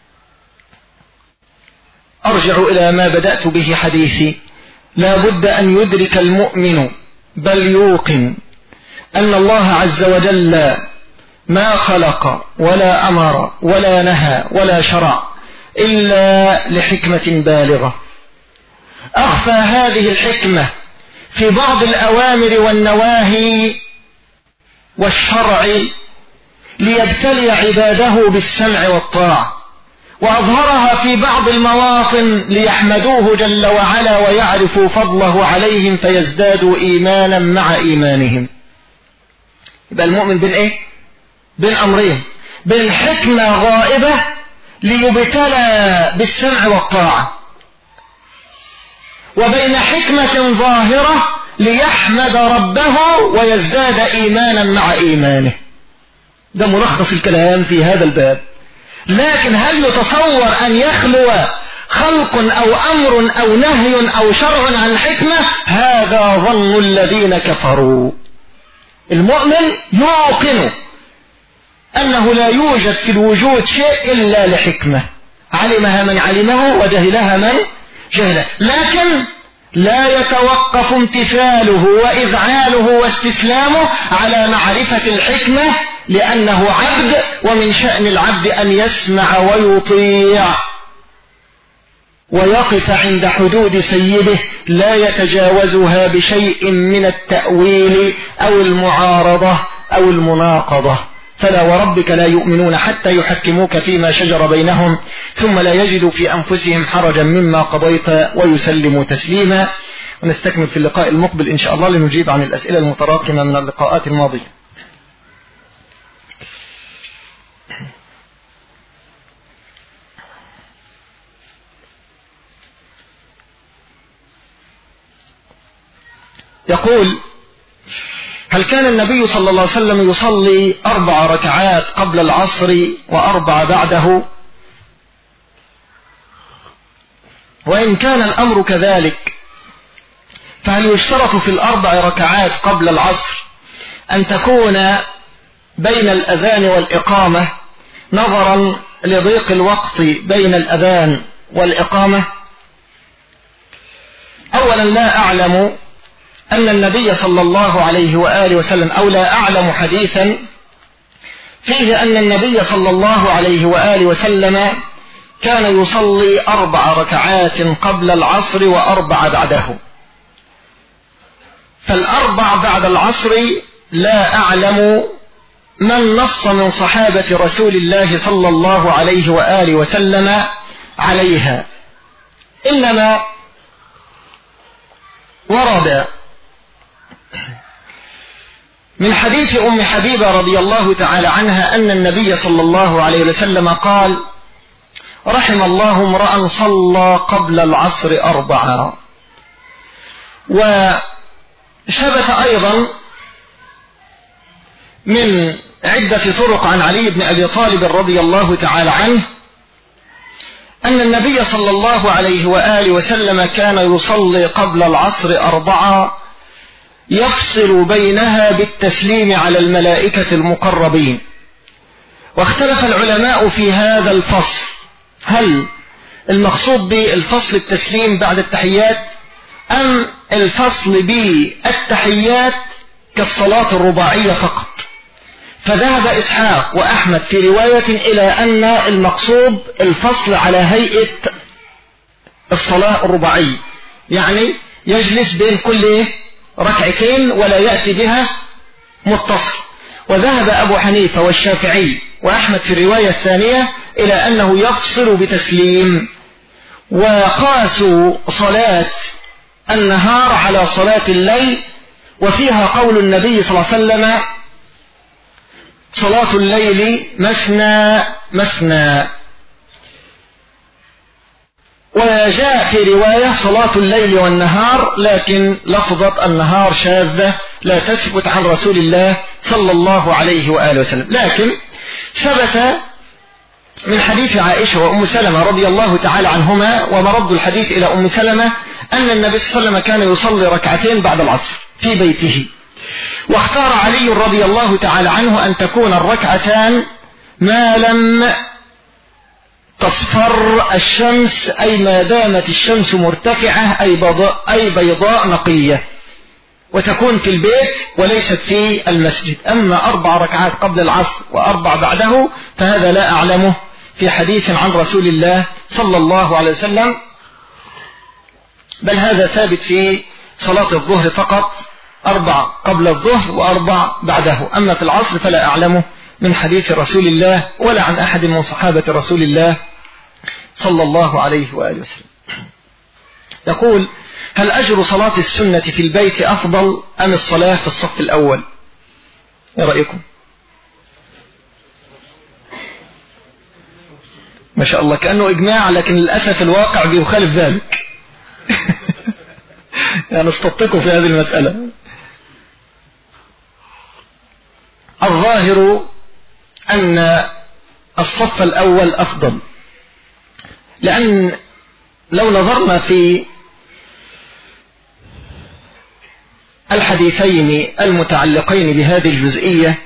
أرجع إلى ما بدأت به حديثي. لا بد أن يدرك المؤمن بل يوقن أن الله عز وجل ما خلق ولا أمر ولا نهى ولا شرع إلا لحكمة بالغة. أخفى هذه الحكمة في بعض الأوامر والنواهي والشرع ليبتلي عباده بالسمع والطاعة، وأظهرها في بعض المواطن ليحمدوه جل وعلا ويعرفوا فضله عليهم فيزدادوا إيمانا مع إيمانهم. يبقى المؤمن بين إيه؟ بين أمرين: بين حكمة غائبة ليبتلى بالسمع والطاعة، وبين حكمة ظاهرة ليحمد ربه ويزداد إيمانا مع إيمانه. ده ملخص الكلام في هذا الباب. لكن هل يتصور أن يخلو خلق أو أمر أو نهي أو شرع عن الحكمة؟ هذا ظن الذين كفروا. المؤمن يوقن أنه لا يوجد في الوجود شيء إلا لحكمة علمها من علمه وجهلها من جهله، لكن لا يتوقف امتثاله وإذعاله واستسلامه على معرفة الحكمة، لأنه عبد ومن شأن العبد أن يسمع ويطيع. ويقف عند حدود سيده لا يتجاوزها بشيء من التأويل أو المعارضة أو المناقضة. فلا وربك لا يؤمنون حتى يحكموك فيما شجر بينهم ثم لا يجدوا في أنفسهم حرجا مما قضيت ويسلموا تسليما. ونستكمل في اللقاء المقبل إن شاء الله لنجيب عن الأسئلة المتراكمة من اللقاءات الماضية. يقول: هل كان النبي صلى الله عليه وسلم يصلي 4 ركعات قبل العصر و4 بعده؟ وإن كان الأمر كذلك فهل يشترط في 4 ركعات قبل العصر أن تكون بين الأذان والإقامة نظرا لضيق الوقت بين الأذان والإقامة؟ أولا لا أعلم أن النبي صلى الله عليه وآله وسلم، أو لا أعلم حديثا فيه أن النبي صلى الله عليه وآله وسلم كان يصلي 4 ركعات قبل العصر و4 بعده. فال4 بعد العصر لا أعلم من نص من صحابة رسول الله صلى الله عليه وآله وسلم عليها، إنما ورد من حديث أم حبيبة رضي الله تعالى عنها أن النبي صلى الله عليه وسلم قال: رحم الله امرأ صلى قبل العصر 4. وثبت أيضا من عدة طرق عن علي بن أبي طالب رضي الله تعالى عنه أن النبي صلى الله عليه وآله وسلم كان يصلي قبل العصر 4 يفصل بينها بالتسليم على الملائكة المقربين. واختلف العلماء في هذا الفصل، هل المقصود بالفصل التسليم بعد التحيات أم الفصل بالتحيات كالصلاة الرباعية فقط؟ فذهب إسحاق وأحمد في رواية إلى أن المقصود الفصل على هيئة الصلاة الرباعية، يعني يجلس بين كل ركعتين ولا يأتي بها متصل. وذهب أبو حنيفة والشافعي وأحمد في الرواية الثانية إلى أنه يفصل بتسليم، وقاسوا صلاة النهار على صلاة الليل، وفيها قول النبي صلى الله عليه وسلم: صلاة الليل مثنى مثنى. وجاء في رواية صلاة الليل والنهار، لكن لفظة النهار شاذة لا تثبت عن رسول الله صلى الله عليه وآله وسلم. لكن ثبت من حديث عائشة وأم سلمة رضي الله تعالى عنهما، ومرد الحديث إلى أم سلمة، أن النبي صلى الله عليه وسلم كان يصلي 2 ركعتين بعد العصر في بيته. واختار علي رضي الله تعالى عنه أن تكون الركعتان ما لم تصفر الشمس، أي ما دامت الشمس مرتفعة أي بيضاء نقية، وتكون في البيت وليست في المسجد. أما 4 ركعات قبل العصر و4 بعده فهذا لا أعلمه في حديث عن رسول الله صلى الله عليه وسلم، بل هذا ثابت في صلاة الظهر فقط، 4 قبل الظهر و4 بعده. أما في العصر فلا أعلمه من حديث رسول الله ولا عن أحد من صحابة رسول الله صلى الله عليه وآله وسلم. يقول: هل أجر صلاة السنة في البيت أفضل أم الصلاة في الصف الأول؟ ايه رأيكم؟ ما شاء الله كأنه إجماع، لكن للأسف الواقع بيخالف ذلك. يعني استطقوا في هذه المسألة. الظاهر أن الصف الأول أفضل، لأن لو نظرنا في الحديثين المتعلقين بهذه الجزئية،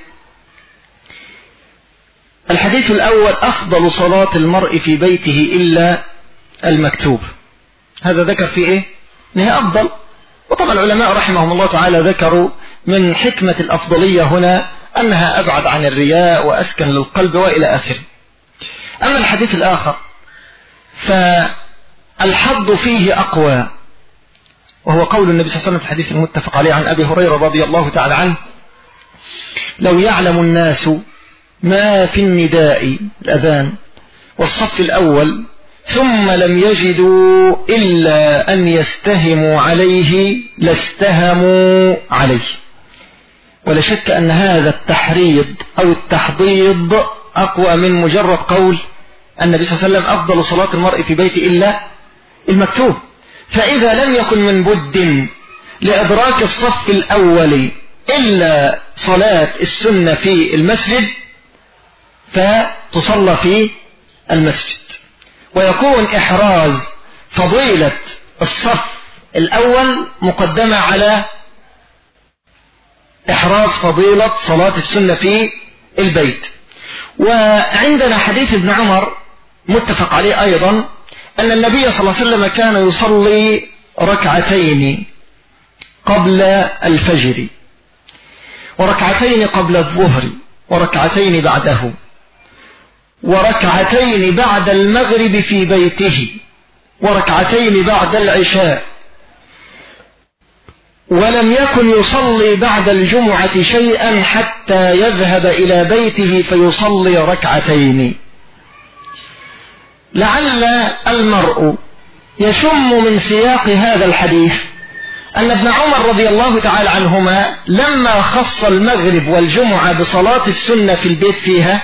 الحديث الأول: أفضل صلاة المرء في بيته إلا المكتوب، هذا ذكر في إيه؟ إنها أفضل. وطبعا العلماء رحمهم الله تعالى ذكروا من حكمة الأفضلية هنا أنها أبعد عن الرياء وأسكن للقلب وإلى آخره. أما الحديث الآخر الحظ فيه أقوى، وهو قول النبي صلى الله عليه وسلم في الحديث المتفق عليه عن أبي هريرة رضي الله تعالى عنه: لو يعلم الناس ما في النداء الأذان والصف الأول ثم لم يجدوا إلا أن يستهموا عليه لاستهموا عليه. ولا شك أن هذا التحريض أو التحضيض أقوى من مجرد قول النبي صلى الله عليه وسلم: أفضل صلاة المرء في بيته إلا المكتوب. فإذا لم يكن من بد لإدراك الصف الأول إلا صلاة السنة في المسجد فتصلى في المسجد، ويكون إحراز فضيلة الصف الأول مقدمة على إحراز فضيلة صلاة السنة في البيت. وعندنا حديث ابن عمر متفق عليه أيضا أن النبي صلى الله عليه وسلم كان يصلي ركعتين قبل الفجر، وركعتين قبل الظهر، وركعتين بعده، وركعتين بعد المغرب في بيته، وركعتين بعد العشاء، ولم يكن يصلي بعد الجمعة شيئا حتى يذهب إلى بيته فيصلي ركعتين. لعل المرء يشم من سياق هذا الحديث أن ابن عمر رضي الله تعالى عنهما لما خص المغرب والجمعة بصلاة السنة في البيت فيها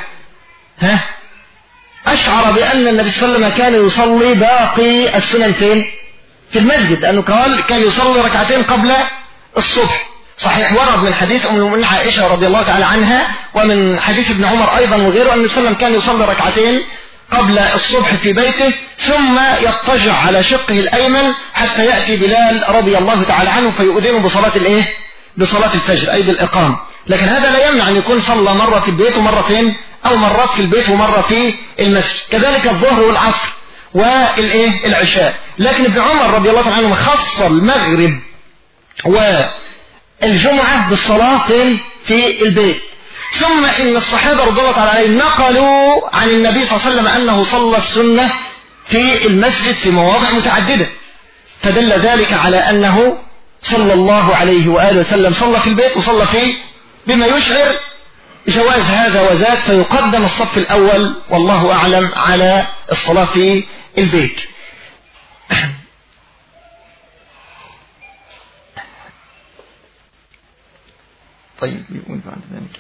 أشعر بأن النبي صلى الله عليه وسلم كان يصلي باقي السنن فين؟ في المسجد، لأنه قال كان يصلي ركعتين قبل الصبح. صحيح ورد من حديث أم المؤمنين عائشة رضي الله تعالى عنها ومن حديث ابن عمر أيضا وغيره أن النبي صلى الله عليه وسلم كان يصلي ركعتين قبل الصبح في بيته ثم يضطجع على شقه الأيمن حتى يأتي بلال رضي الله تعالى عنه فيؤذنه بصلاة الفجر أي بالإقامة. لكن هذا لا يمنع أن يكون صلى مرة في البيت ومرة فين؟ أو مرات في البيت ومرة في المسجد. كذلك الظهر والعصر والعشاء. لكن ابن عمر رضي الله تعالى عنه خص المغرب والجمعة بالصلاة في البيت. ثم إن الصحابة رضي الله تعالى عليهم نقلوا عن النبي صلى الله عليه وسلم أنه صلى السنة في المسجد في مواضع متعددة، فدل ذلك على أنه صلى الله عليه وآله وسلم صلى في البيت وصلى فيه بما يشعر جواز هذا وذاك، فيقدم الصف الأول والله أعلم على الصلاة في البيت. طيب يقول بعد ذلك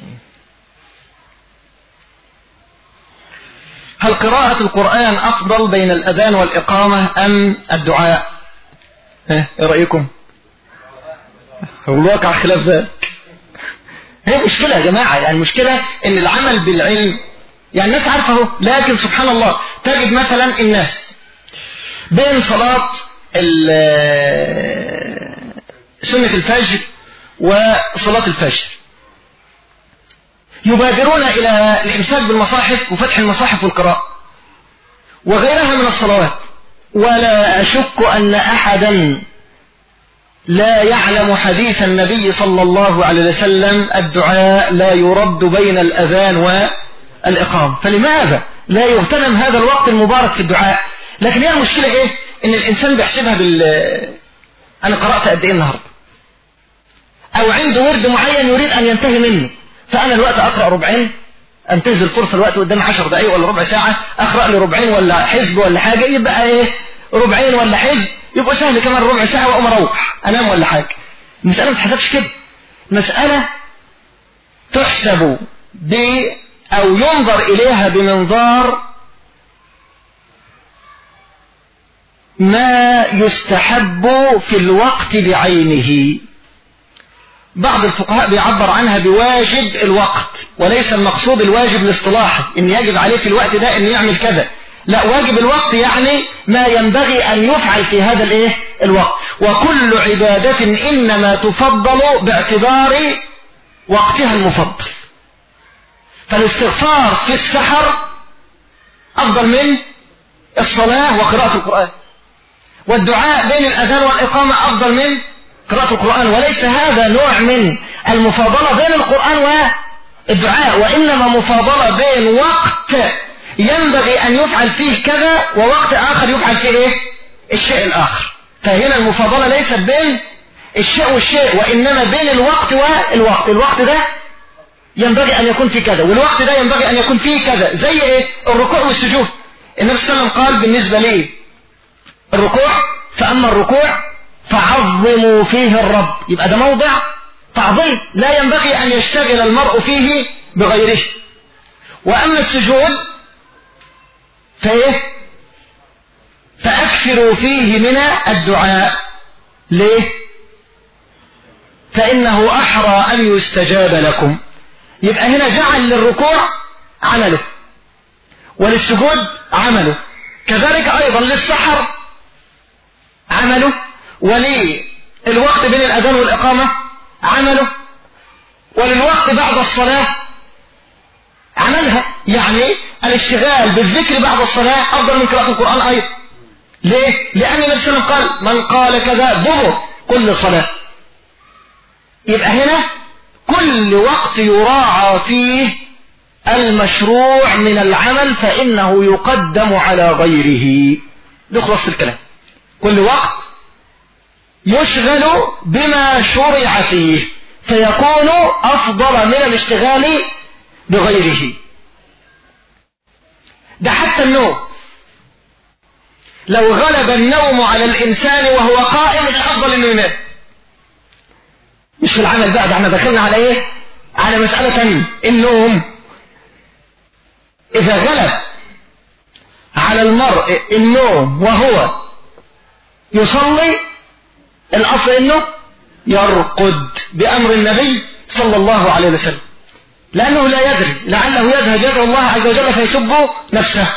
هل قراءة القرآن أفضل بين الأذان والإقامة أم الدعاء؟ ايه رأيكم؟ هو الواقع خلاف ذلك. هي مشكلة يا جماعة، يعني مشكلة ان العمل بالعلم يعني الناس عارفه، لكن سبحان الله تجد مثلا الناس بين صلاة سنة الفجر وصلاة الفجر يبادرون إلى الإمساك بالمصاحف وفتح المصاحف والقراءة وغيرها من الصلوات، ولا أشك أن أحدا لا يعلم حديث النبي صلى الله عليه وسلم الدعاء لا يرد بين الأذان والإقامة، فلماذا لا يغتنم هذا الوقت المبارك في الدعاء؟ لكن هي المشكلة إيه؟ إن الإنسان بيحسبها أنا قرأت قد إيه النهاردة، أو عنده ورد معين يريد أن ينتهي منه، فأنا الوقت أقرأ ربعين، أنتهز الفرصة الوقت قدامي 10 دقائق ولا ربع ساعة أقرأ لي ربعين ولا حزب ولا حاجة، يبقى إيه ربعين ولا حزب يبقى سهل كمان ربع ساعة وأقوم أروح أنام ولا حاجة. المسألة ما تحسبش كده، مسألة تحسب أو ينظر إليها بمنظار ما يستحب في الوقت بعينه. بعض الفقهاء بيعبر عنها بواجب الوقت، وليس المقصود الواجب الاصطلاحي ان يجب عليه في الوقت ده ان يعمل كذا، لا، واجب الوقت يعني ما ينبغي ان يفعل في هذا الوقت. وكل عبادة انما تفضل باعتبار وقتها المفضل، فالاستغفار في السحر افضل من الصلاة وقراءة القرآن، والدعاء بين الاذان والاقامة افضل من قراءة القرآن، وليس هذا نوع من المفاضلة بين القرآن والدعاء، وإنما مفاضلة بين وقت ينبغي أن يفعل فيه كذا ووقت آخر يفعل فيه الشيء الآخر. فهنا المفاضلة ليست بين الشيء والشيء، وإنما بين الوقت والوقت. الوقت ده ينبغي أن يكون في كذا، والوقت ده ينبغي أن يكون فيه كذا. زي إيه؟ الركوع والسجود. النبي صلى الله عليه وسلم قال بالنسبة لي الركوع: فأما الركوع فعظموا فيه الرب. يبقى ده موضع تعظيم لا ينبغي أن يشتغل المرء فيه بغيره. وأما السجود فإيه؟ فأكثروا فيه من الدعاء. ليه؟ فإنه أحرى أن يستجاب لكم. يبقى هنا جعل للركوع عمله، وللسجود عمله، كذلك أيضا للسحر عمله، وللوقت بين الأذان والإقامة عمله، وللوقت بعد الصلاة عملها. يعني الاشتغال بالذكر بعد الصلاة أفضل من قراءة القرآن أيضا. ليه؟ لأن النبي صلى الله عليه وسلم قال: من قال كذا دبر كل صلاة. يبقى هنا كل وقت يراعى فيه المشروع من العمل فإنه يقدم على غيره. ده خلاص الكلام. كل وقت يشغل بما شرع فيه فيكون أفضل من الاشتغال بغيره. ده حتى النوم، لو غلب النوم على الإنسان وهو قائم الأفضل إنه ينام. مش في العمل بقى، ده احنا دخلنا على ايه؟ على مسألة ثانية. النوم إذا غلب على المرء النوم وهو يصلي، الأصل إنه يرقد بأمر النبي صلى الله عليه وسلم، لأنه لا يدري لعله يذهب يدعو الله عز وجل فيسب نفسه.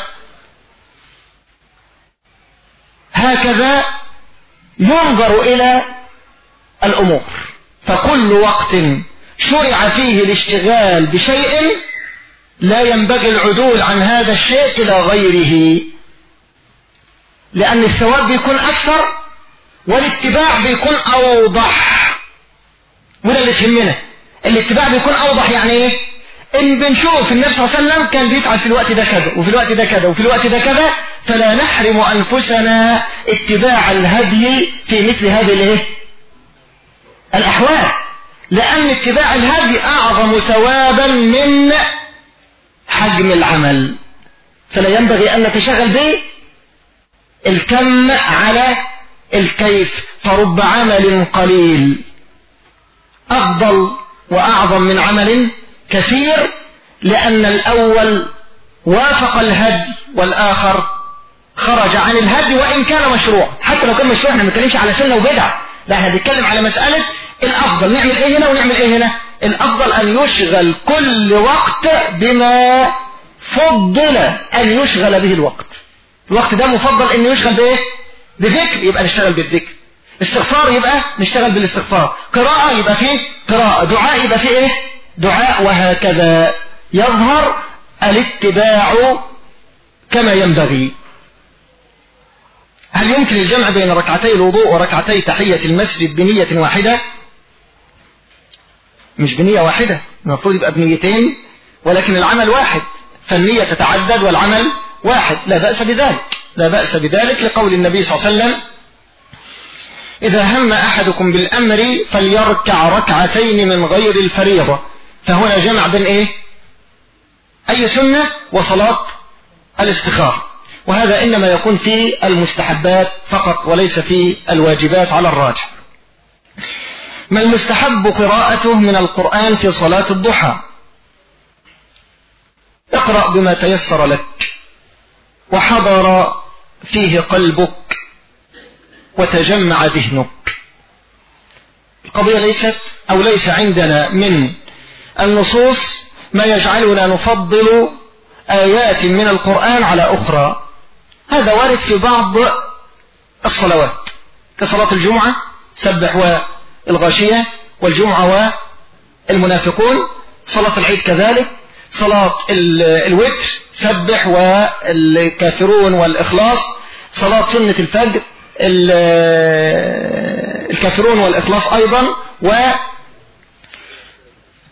هكذا ينظر إلى الأمور. فكل وقت شرع فيه الاشتغال بشيء لا ينبغي العدول عن هذا الشيء إلى غيره، لأن الثواب بيكون أكثر والاتباع بيكون أوضح. وده اللي تهمنا، الاتباع بيكون أوضح. يعني إيه؟ إن بنشوف النبي صلى الله عليه وسلم كان بيفعل في الوقت ده كذا، وفي الوقت ده كذا، وفي الوقت ده كذا، فلا نحرم أنفسنا اتباع الهدي في مثل هذه الأحوال، لأن اتباع الهدي أعظم ثوابا من حجم العمل. فلا ينبغي أن نتشغل به الكم على الكيف. فرب عمل قليل أفضل وأعظم من عمل كثير، لأن الأول وافق الهدي والآخر خرج عن الهدي وإن كان مشروع. حتى لو كان مشروع احنا ما بنتكلمش على سنة وبدع، لا احنا بنتكلم على مسألة الأفضل نعمل ايه هنا ونعمل ايه هنا. الأفضل أن يشغل كل وقت بما فضل أن يشغل به الوقت. الوقت ده مفضل أن يشغل بإيه؟ بذكر، يبقى نشتغل بالذكر. استغفار يبقى نشتغل بالاستغفار. قراءة يبقى فيه قراءة. دعاء يبقى فيه ايه؟ دعاء. وهكذا يظهر الاتباع كما ينبغي. هل يمكن الجمع بين ركعتي الوضوء وركعتي تحية المسجد بنية واحدة؟ مش بنية واحدة، المفروض يبقى بنيتين، ولكن العمل واحد، فالنية تتعدد والعمل واحد. لا بأس بذلك، لا بأس بذلك، لقول النبي صلى الله عليه وسلم: إذا هم أحدكم بالأمر فليركع ركعتين من غير الفريضة. فهنا جمع بين إيه؟ أي سنة وصلاة الاستخارة، وهذا إنما يكون في المستحبات فقط وليس في الواجبات على الراجح. ما المستحب قراءته من القرآن في صلاة الضحى؟ اقرأ بما تيسر لك وحضر فيه قلبك وتجمع ذهنك. القضية ليس عندنا من النصوص ما يجعلنا نفضل آيات من القرآن على أخرى. هذا وارد في بعض الصلوات كصلاة الجمعة سبح والغاشية، والجمعة والمنافقون، صلاة العيد كذلك، صلاة الوتر سبح والكافرون والإخلاص، صلاة سنة الفجر الكافرون والإخلاص أيضا،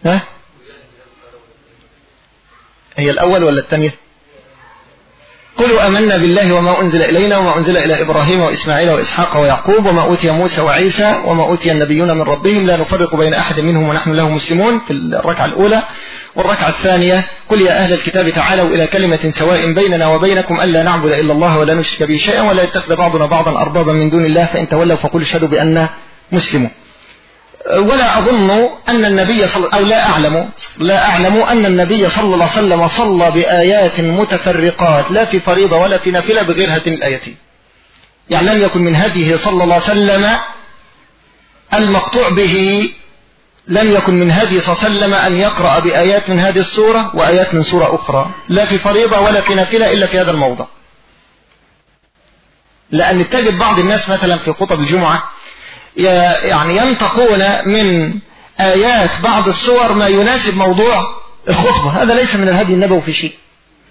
هي الأول ولا الثانية؟ قل قولوا آمنا بالله وما أنزل إلينا وما أنزل إلى إبراهيم وإسماعيل وإسحاق ويعقوب وما أوتي موسى وعيسى وما أوتي النبيون من ربهم لا نفرق بين أحد منهم ونحن له مسلمون في الركعة الأولى. والركعة الثانية قل يا أهل الكتاب تعالوا إلى كلمة سواء بيننا وبينكم ألا نعبد إلا الله ولا نشرك به شيئا ولا يتخذ بعضنا بعضا أربابا من دون الله فإن تولوا فقولوا اشهدوا بأننا مسلمون. ولا أظن أن النبي لا أعلم أن النبي صلى الله عليه وسلم صلى بآيات متفرقات لا في فريضة ولا في نافلة بغير هاتين الآيتين. يعني لم يكن من هديه صلى الله عليه وسلم المقطوع به، لم يكن من هديه صلى الله عليه وسلم أن يقرأ بآيات من هذه السورة وآيات من سورة أخرى لا في فريضة ولا في نافلة إلا في هذا الموضع. لأن تجد بعض الناس مثلا في خطب الجمعة يعني ينتقون من آيات بعض السور ما يناسب موضوع الخطبة، هذا ليس من الهدي النبوي في شيء.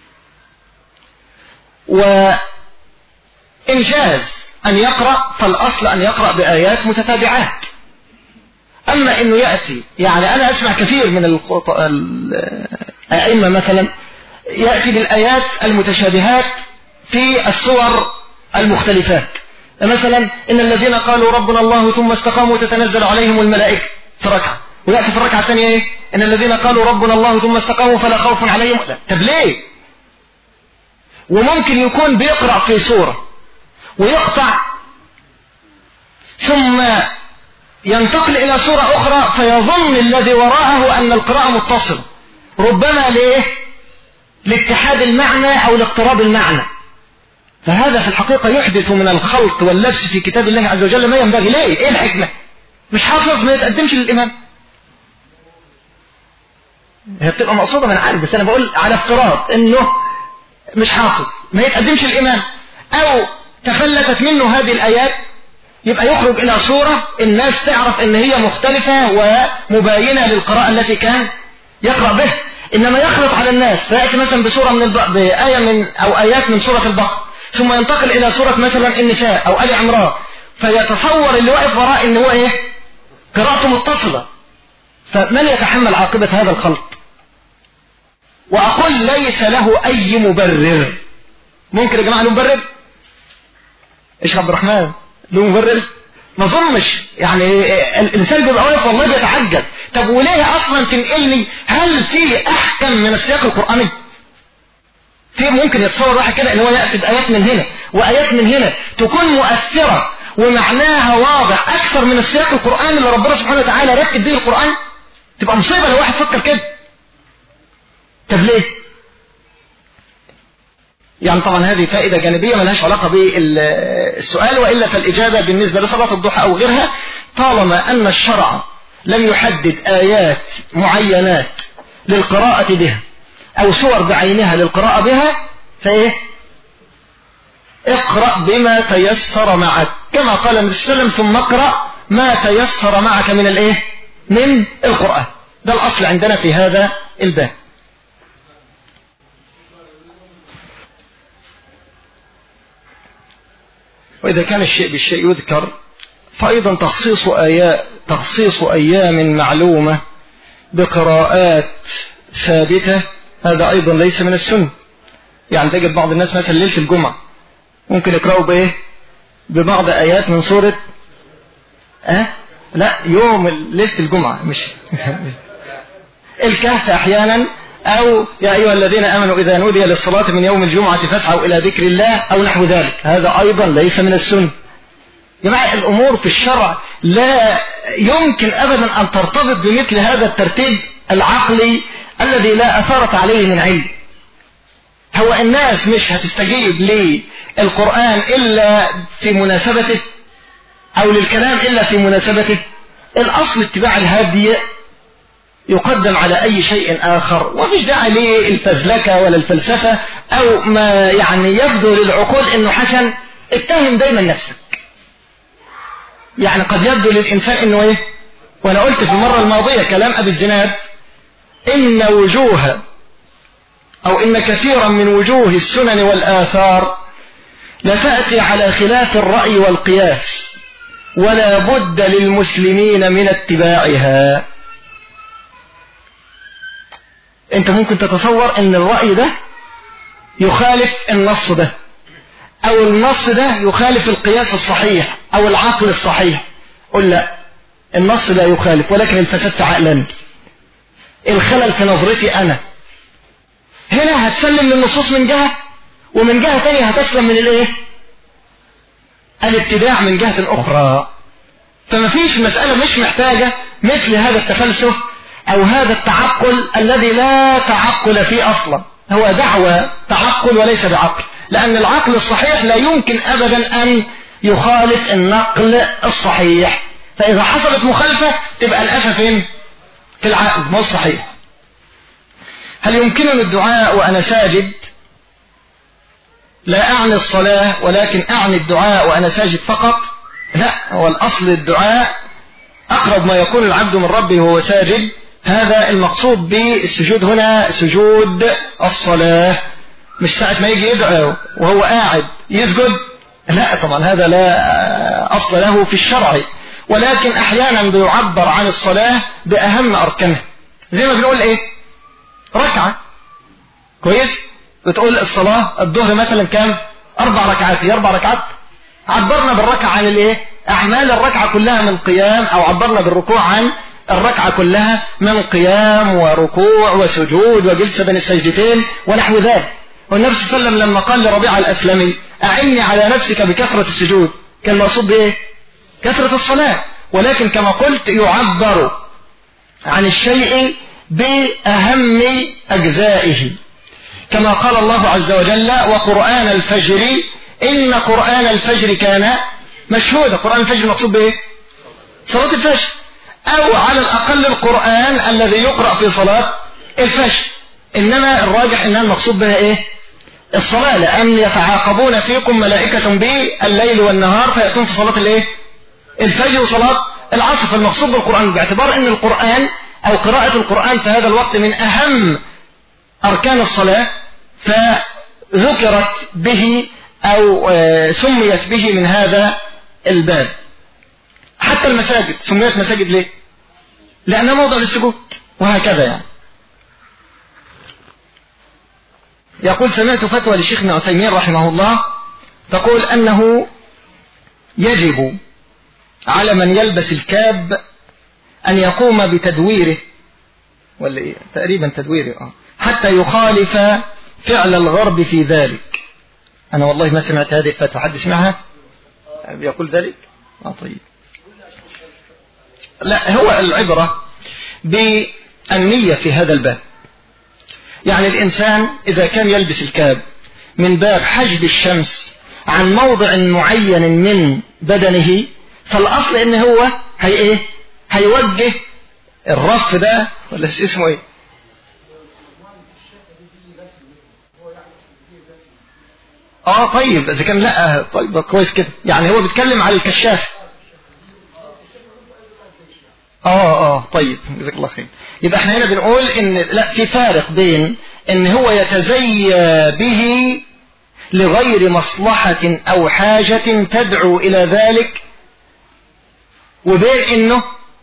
وإن جاز أن يقرأ فالأصل أن يقرأ بآيات متتابعات. أما إنه يأتي، يعني أنا أسمع كثير من الأئمة مثلا يأتي بالآيات المتشابهات في السور المختلفات، مثلا إن الذين قالوا ربنا الله ثم استقاموا تتنزل عليهم الملائكة في ركعة، ويأتي في الركعة الثانية إيه؟ إن الذين قالوا ربنا الله ثم استقاموا فلا خوف عليهم. لا. طب ليه؟ وممكن يكون بيقرأ في سورة ويقطع ثم ينتقل إلى سورة أخرى فيظن الذي وراءه أن القراءة متصلة، ربما ليه؟ لاتحاد المعنى أو لاقتراب المعنى. فهذا في الحقيقة يحدث من الخلط واللبس في كتاب الله عز وجل ما ينبغي. ليه؟ ايه الحكمة؟ مش حافظ ما يتقدمش للإمام. هي بتبقى مقصودة من عارف، بس أنا بقول على افتراض إنه مش حافظ ما يتقدمش للإمام، أو تفلتت منه هذه الآيات يبقى يخرج إلى صورة الناس تعرف إن هي مختلفة ومباينة للقراءة التي كان يقرأ به. إنما يخلط على الناس فيأتي مثلا بسورة بآية من أو آيات من سورة البقرة ثم ينتقل إلى سورة مثلا النساء أو آل عمران، فيتصور اللي واقف وراء إن هو إيه؟ قراءته متصلة. فمن يتحمل عاقبة هذا الخلط؟ وأقول ليس له أي مبرر. ممكن يا جماعة له مبرر؟ إيش عبد الرحمن له مبرر؟ ما ظنش. يعني الإنسان بيبقى واقف والله بيتعجب، طب وليه أصلا تنقلني؟ هل في أحكم من السياق القرآني؟ في ممكن يتصور واحد كده ان هو يأتي بآيات من هنا وآيات من هنا تكون مؤثرة ومعناها واضح أكثر من السياق القرآني اللي ربنا سبحانه وتعالى ركب به القرآن؟ تبقى مصيبة لو واحد فكر كده. طب ليه؟ يعني طبعا هذه فائدة جانبية ملهاش علاقة بالسؤال، وإلا فالإجابة بالنسبة لصلاة الضحى أو غيرها طالما أن الشرع لم يحدد آيات معينات للقراءة بها أو سور بعينها للقراءة بها فإيه؟ اقرأ بما تيسر معك، كما قال النبي صلى الله عليه وسلم ثم اقرأ ما تيسر معك من الإيه؟ من القرآن. ده الأصل عندنا في هذا الباب. وإذا كان الشيء بالشيء يذكر فأيضا تخصيص أيام معلومة بقراءات ثابتة هذا أيضا ليس من السنة. يعني تجد بعض الناس مثلا ليلة الجمعة ممكن يقرأوا بإيه؟ ببعض آيات من سورة لا يوم ليلة الجمعة مش الكهف أحيانا، أو يا أيها الذين آمنوا إذا نودي للصلاة من يوم الجمعة فاسعوا إلى ذكر الله أو نحو ذلك، هذا أيضا ليس من السنة. جماعة الأمور في الشرع لا يمكن أبدا أن ترتبط بمثل هذا الترتيب العقلي الذي لا أثرت عليه من علم. هو الناس مش هتستجيب للقرآن إلا في مناسبته أو للكلام إلا في مناسبته. الأصل اتباع الهدي يقدم على أي شيء آخر، ومش داعي للفزلكة ولا الفلسفة أو ما يعني يبدو للعقول إنه حسن. اتهم دايما نفسك. يعني قد يبدو للإنسان إنه إيه؟ وأنا قلت في المرة الماضية كلام أبي الزناد إن وجوه أو إن كثيرا من وجوه السنن والآثار لتأتي على خلاف الرأي والقياس ولا بد للمسلمين من اتباعها. أنت ممكن تتصور أن الرأي ده يخالف النص ده، أو النص ده يخالف القياس الصحيح أو العقل الصحيح، قل لا، النص لا يخالف، ولكن الفساد في عقلنا، الخلل في نظرتي أنا. هنا هتسلم للنصوص من جهة، ومن جهة ثانية هتسلم من الايه؟ الابتداع من جهة أخرى. فما فيش مسألة مش محتاجة مثل هذا التفلسف أو هذا التعقل الذي لا تعقل فيه أصلا، هو دعوة تعقل وليس بعقل، لأن العقل الصحيح لا يمكن أبدا أن يخالف النقل الصحيح، فإذا حصلت مخالفة تبقى الأسف فين؟ في العقل مو الصحيح. هل يمكنني الدعاء وأنا ساجد؟ لا أعني الصلاة، ولكن أعني الدعاء وأنا ساجد فقط. لا، هو الأصل الدعاء أقرب ما يكون العبد من ربه وهو ساجد، هذا المقصود بالسجود هنا سجود الصلاة، مش ساعة ما يجي يدعو وهو قاعد يسجد، لا طبعا هذا لا أصل له في الشرع، ولكن أحيانا بيعبر عن الصلاة بأهم أركانها، زي ما بنقول إيه؟ ركعة، كويس؟ بتقول الصلاة الظهر مثلا كام؟ 4 ركعات، هي 4 ركعات، عبرنا بالركعة عن الايه؟ أعمال الركعة كلها من قيام، أو عبرنا بالركوع عن الركعة كلها من قيام وركوع وسجود وجلسة بين السجدتين ونحو ذلك. والنبي صلى الله عليه وسلم لما قال لربيعة الأسلمي أعني على نفسك بكثرة السجود، كان المقصود بإيه؟ كثرة الصلاة، ولكن كما قلت يعبر عن الشيء بأهم أجزائه، كما قال الله عز وجل وقرآن الفجر إن قرآن الفجر كان مشهودا. قرآن الفجر مقصود بإيه؟ صلاة الفجر، أو على الأقل القرآن الذي يقرأ في صلاة الفجر، إنما الراجح إنها المقصود بها إيه؟ الصلاة، لأن يتعاقبون فيكم ملائكة بالليل والنهار فيأتون في صلاة الإيه؟ الفجر وصلاة العصر. فالمقصود بالقرآن باعتبار أن القرآن أو قراءة القرآن في هذا الوقت من أهم أركان الصلاة، فذكرت به أو سميت به من هذا الباب. حتى المساجد سميت مساجد ليه؟ لأنها موضع للسجود، وهكذا يعني. يقول سمعت فتوى لشيخنا عثيمين رحمه الله تقول أنه يجب على من يلبس الكاب أن يقوم بتدويره، ولا إيه؟ تقريبا تدويره حتى يخالف فعل الغرب في ذلك. أنا والله ما سمعت هذه الفتوى، حد سمعها؟ يقول ذلك؟ طيب. لا، هو العبرة بالنية في هذا الباب. يعني الإنسان إذا كان يلبس الكاب من باب حجب الشمس عن موضع معين من بدنه، فالأصل إن هو هيوجه الرف ده، ولا اسمه إيه؟ طيب إذا كان لا، طيب كويس كده، يعني هو بيتكلم على الكشاف. طيب جزاك الله خير. يبقى احنا هنا بنقول ان لا، في فارق بين ان هو يتزيى به لغير مصلحة او حاجة تدعو الى ذلك، وبين انه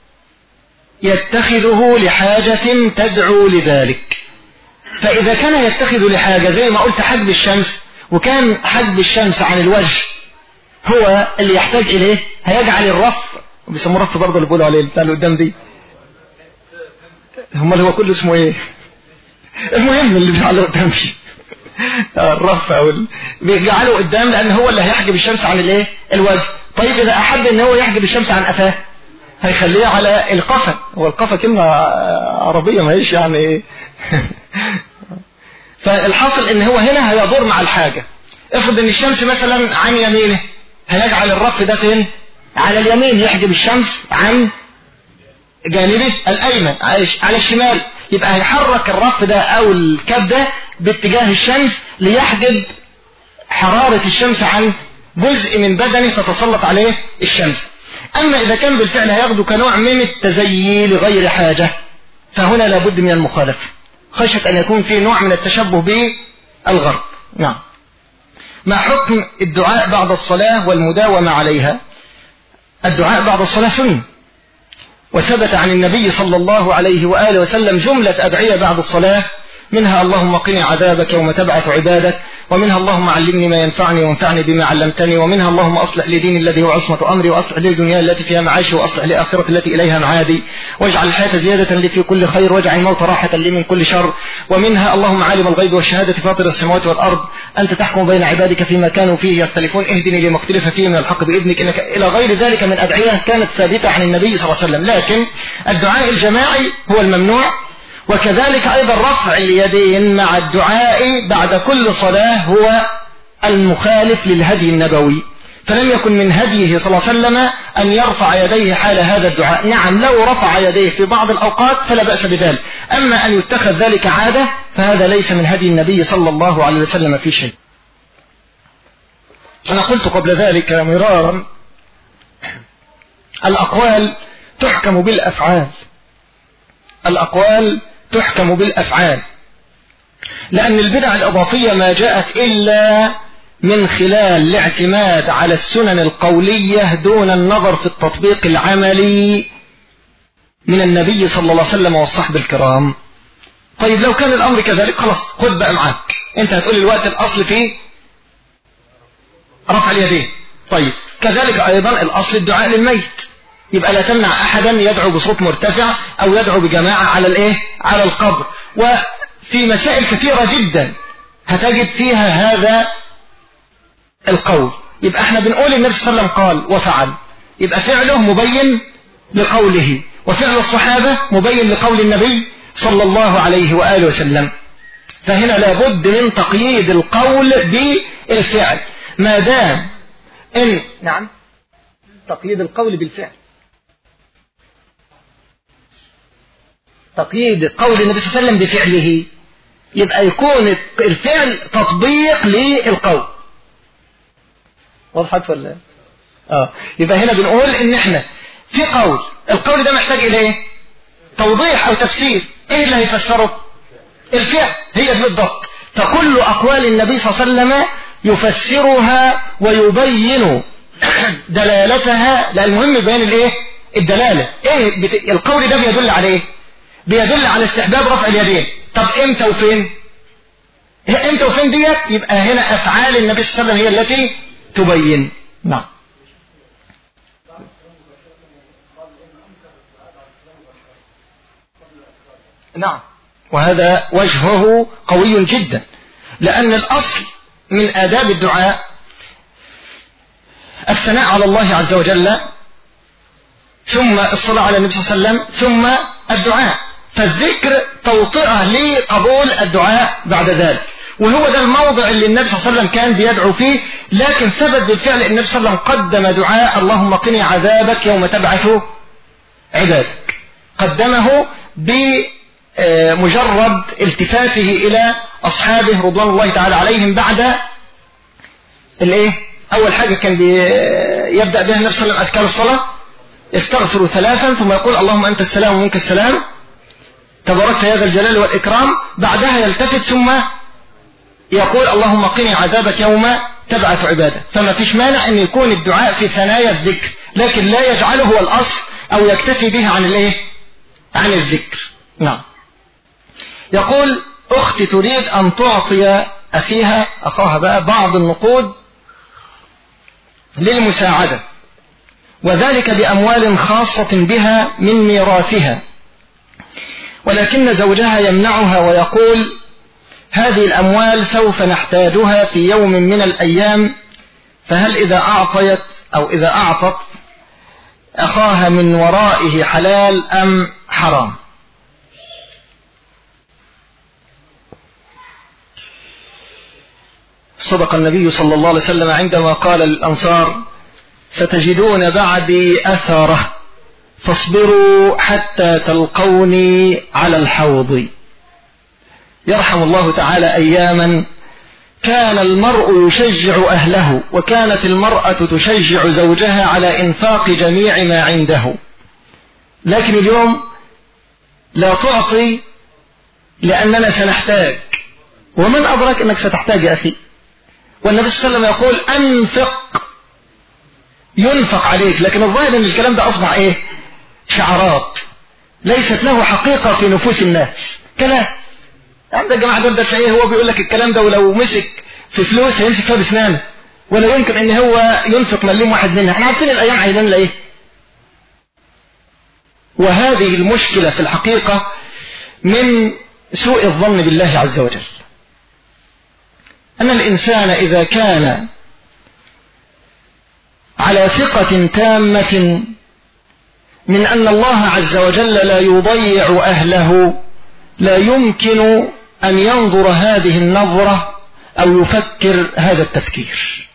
يتخذه لحاجة تدعو لذلك. فاذا كان يتخذ لحاجة زي ما قلت حجب الشمس، وكان حجب الشمس عن الوجه هو اللي يحتاج اليه، هيجعل الرف، وبيسموه رف برضه اللي بيقولوا عليه بتاع اللي قدام دي، هم اللي هو كله اسمه ايه؟ المهم اللي بيجعله قدام فيه الرف او بيجعله قدام، لان هو اللي هيحجب الشمس عن الايه؟ الوجه. طيب اذا احب ان هو يحجب الشمس عن قفاه، هيخليه على القفا. هو القفا كلمة عربية ما هيش يعني ايه فالحاصل ان هو هنا هيضر مع الحاجة. افرض ان الشمس مثلا عن يمينه، هيجعل الرف ده فين؟ على اليمين، يحجب الشمس عن جانبه الأيمن على الشمال، يبقى هيحرك الرف ده أو الكاب ده باتجاه الشمس ليحجب حرارة الشمس عن جزء من بدنه فتسلط عليه الشمس. أما إذا كان بالفعل هياخده كنوع من التزيي لغير حاجة، فهنا لابد من المخالفة، خشية أن يكون في نوع من التشبه بالغرب. نعم. ما حكم الدعاء بعد الصلاة والمداومة عليها؟ الدعاء بعد الصلاة سنة، وثبت عن النبي صلى الله عليه وآله وسلم جملة أدعية بعد الصلاة منها اللهم قني عذابك يوم تبعث عبادك، ومنها اللهم علمني ما ينفعني وانفعني بما علمتني، ومنها اللهم أصلح لي ديني الذي هو عصمة أمري، وأصلح لي الدنيا التي فيها معاشي، وأصلح لي آخرتي التي إليها معادي، واجعل الحياة زيادة لي في كل خير، واجعل الموت راحة لي من كل شر. ومنها اللهم عالم الغيب والشهادة فاطر السماوات والأرض، أنت تحكم بين عبادك فيما كانوا فيه يختلفون، اهدني لما اختلف فيه من الحق بإذنك إنك، إلى غير ذلك من أدعية كانت ثابتة عن النبي صلى الله عليه وسلم. لكن الدعاء الجماعي هو الممنوع، وكذلك أيضا رفع اليدين مع الدعاء بعد كل صلاة هو المخالف للهدي النبوي، فلم يكن من هديه صلى الله عليه وسلم أن يرفع يديه حال هذا الدعاء. نعم لو رفع يديه في بعض الأوقات فلا بأس بذلك، أما أن يتخذ ذلك عادة فهذا ليس من هدي النبي صلى الله عليه وسلم في شيء. أنا قلت قبل ذلك مرارا الأقوال تحكم بالأفعال، الأقوال تحكم بالأفعال، لأن البدع الإضافية ما جاءت إلا من خلال الاعتماد على السنن القولية دون النظر في التطبيق العملي من النبي صلى الله عليه وسلم والصحب الكرام. طيب لو كان الأمر كذلك خلاص خذ بقى معاك، أنت هتقول الوقت الأصل فيه رفع اليدين، طيب كذلك أيضا الأصل الدعاء للميت، يبقى لا تمنع أحدا يدعو بصوت مرتفع أو يدعو بجماعة على القبر. وفي مسائل كثيرة جدا هتجد فيها هذا القول، يبقى احنا بنقول النبي صلى الله عليه وسلم قال وفعل، يبقى فعله مبين لقوله، وفعل الصحابة مبين لقول النبي صلى الله عليه وآله وسلم. فهنا لابد من تقييد القول بالفعل، ما دام ان نعم تقييد القول بالفعل، تقييد قول النبي صلى الله عليه وسلم بفعله، يبقى يكون الفعل تطبيق للقول. وضحت ولا؟ يبقى هنا بنقول ان احنا في قول، القول ده محتاج اليه توضيح او تفسير، ايه اللي هيفسره؟ الفعل، هي دي بالضبط. فكل اقوال النبي صلى الله عليه وسلم يفسرها ويبين دلالتها، لأن المهم بيان الايه؟ الدلالة. ايه القول ده بيدل على ايه؟ بيدل على استحباب رفع اليدين. طب امتى وفين؟ امتى وفين ديت؟ يبقى هنا افعال النبي صلى الله عليه وسلم هي التي تبين. نعم. نعم، وهذا وجهه قوي جدا، لأن الأصل من آداب الدعاء الثناء على الله عز وجل، ثم الصلاة على النبي صلى الله عليه وسلم، ثم الدعاء. فالذكر توطئة لقبول الدعاء بعد ذلك، وهو ده الموضع اللي النبي صلى الله عليه وسلم كان بيدعو فيه. لكن ثبت بالفعل النبي صلى الله عليه وسلم قدم دعاء اللهم قني عذابك يوم تبعث عبادك، قدمه بمجرد التفاته إلى أصحابه رضوان الله تعالى عليهم بعد الايه؟ أول حاجة كان يبدأ بها النبي صلى الله عليه وسلم أذكار الصلاة، يستغفر 3 ثم يقول اللهم أنت السلام ومنك السلام تباركت يا ذا الجلال والإكرام، بعدها يلتفت ثم يقول اللهم قني عذابك يوم تبعث عبادك. فما فيش مانع أن يكون الدعاء في ثنايا الذكر، لكن لا يجعله هو الأصل أو يكتفي به عن الايه؟ عن الذكر. نعم. يقول أختي تريد أن تعطي أخاها بقى بعض النقود للمساعدة، وذلك بأموال خاصة بها من ميراثها، ولكن زوجها يمنعها ويقول هذه الأموال سوف نحتاجها في يوم من الأيام، فهل إذا أعطيت أو إذا أعطت أخاها من ورائه حلال أم حرام؟ صدق النبي صلى الله عليه وسلم عندما قال للأنصار ستجدون بعدي أثره فاصبروا حتى تلقوني على الحوض. يرحم الله تعالى أياما كان المرء يشجع أهله، وكانت المرأة تشجع زوجها على إنفاق جميع ما عنده، لكن اليوم لا تعطي لأننا سنحتاج. ومن أدرك أنك ستحتاج يا أخي؟ والنبي صلى الله عليه وسلم يقول أنفق ينفق عليك، لكن الظاهر أن الكلام ده أصبح إيه؟ شعارات ليست له حقيقة في نفوس الناس. كلام عند الجماعة دول ده ايه، هو بيقول لك الكلام ده، ولو مسك في فلوس هيمسك فيها بسنانه، ولا يمكن ان هو ينفق مليم واحد منها. احنا عارفين الايام عايزين لايه. وهذه المشكلة في الحقيقة من سوء الظن بالله عز وجل، أن الإنسان إذا كان على ثقة تامة من أن الله عز وجل لا يضيع أهله، لا يمكن أن ينظر هذه النظرة أو يفكر هذا التفكير.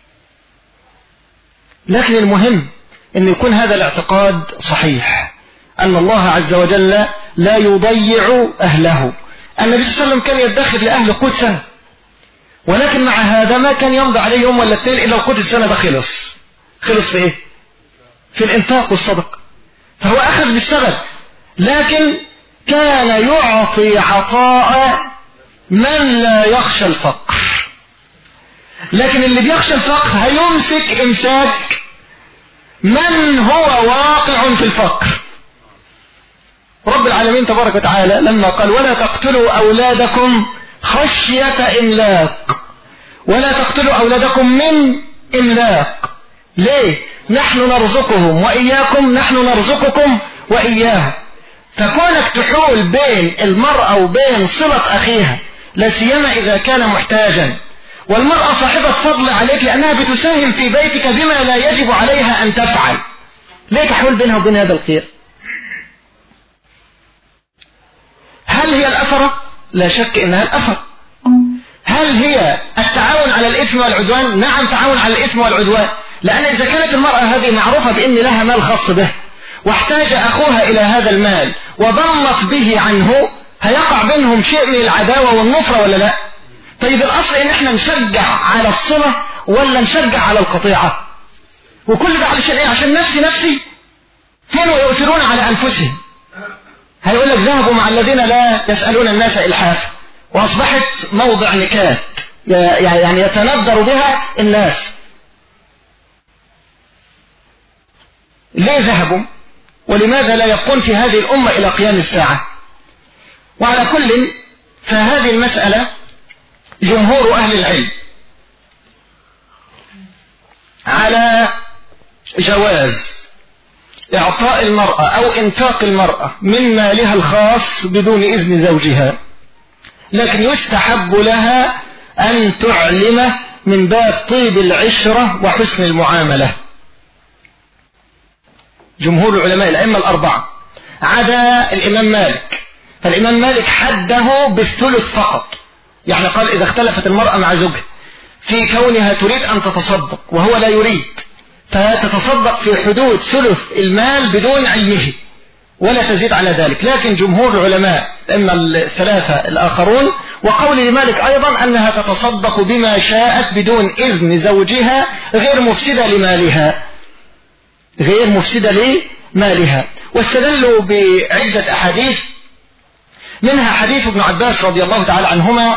لكن المهم أن يكون هذا الاعتقاد صحيح، أن الله عز وجل لا يضيع أهله. النبي صلى الله عليه وسلم كان يدخر لأهل قوت سنة، ولكن مع هذا ما كان يمضي عليه يوم ولا اثنين إلا قوت السنة ده خلص في إيه؟ في الإنفاق والصدق. فهو أخذ بالسبب، لكن كان يعطي عطاء من لا يخشى الفقر. لكن اللي بيخشى الفقر هيمسك إمساك من هو واقع في الفقر. رب العالمين تبارك وتعالى لما قال ولا تقتلوا أولادكم خشية إملاق، ولا تقتلوا أولادكم من إملاق. ليه؟ نحن نرزقهم وإياكم، نحن نرزقكم وإياهم. فكونك تحول بين المرأة وبين صلة أخيها، لا سيما إذا كان محتاجا، والمرأة صاحبة فضل عليك لأنها بتساهم في بيتك بما لا يجب عليها أن تفعل، ليه تحول بينها وبين هذا الخير؟ هل هي الأثرة؟ لا شك إنها الأثرة. هل هي التعاون على الإثم والعدوان؟ نعم، تعاون على الإثم والعدوان. لأن إذا كانت المرأة هذه معروفة بأن لها مال خاص به، واحتاج أخوها إلى هذا المال وضمت به عنه، هيقع بينهم شيء من العداوة والنفرة ولا لا؟ طيب الأصل إن احنا نشجع على الصلة ولا نشجع على القطيعة؟ وكل ده علشان إيه؟ عشان نفسي فين ويؤثرون على أنفسهم. هيقول لك ذهبوا مع الذين لا يسألون الناس إلحافا، وأصبحت موضع نكات يعني يتندر بها الناس. ليه ذهبوا؟ ولماذا لا يبقون في هذه الأمة إلى قيام الساعة؟ وعلى كل، فهذه المسألة جمهور أهل العلم على جواز إعطاء المرأة أو إنفاق المرأة من مالها الخاص بدون إذن زوجها، لكن يستحب لها أن تعلم من باب طيب العشرة وحسن المعاملة. جمهور العلماء الأئمة الأربعة عدا الإمام مالك، فالإمام مالك حده بالثلث فقط. يعني قال إذا اختلفت المرأة مع زوجها في كونها تريد أن تتصدق وهو لا يريد، فتتصدق في حدود ثلث المال بدون علمه ولا تزيد على ذلك. لكن جمهور العلماء إما الثلاثة الآخرون وقول لمالك أيضا أنها تتصدق بما شاءت بدون إذن زوجها غير مفسدة لمالها. واستدلوا بعدة أحاديث، منها حديث ابن عباس رضي الله تعالى عنهما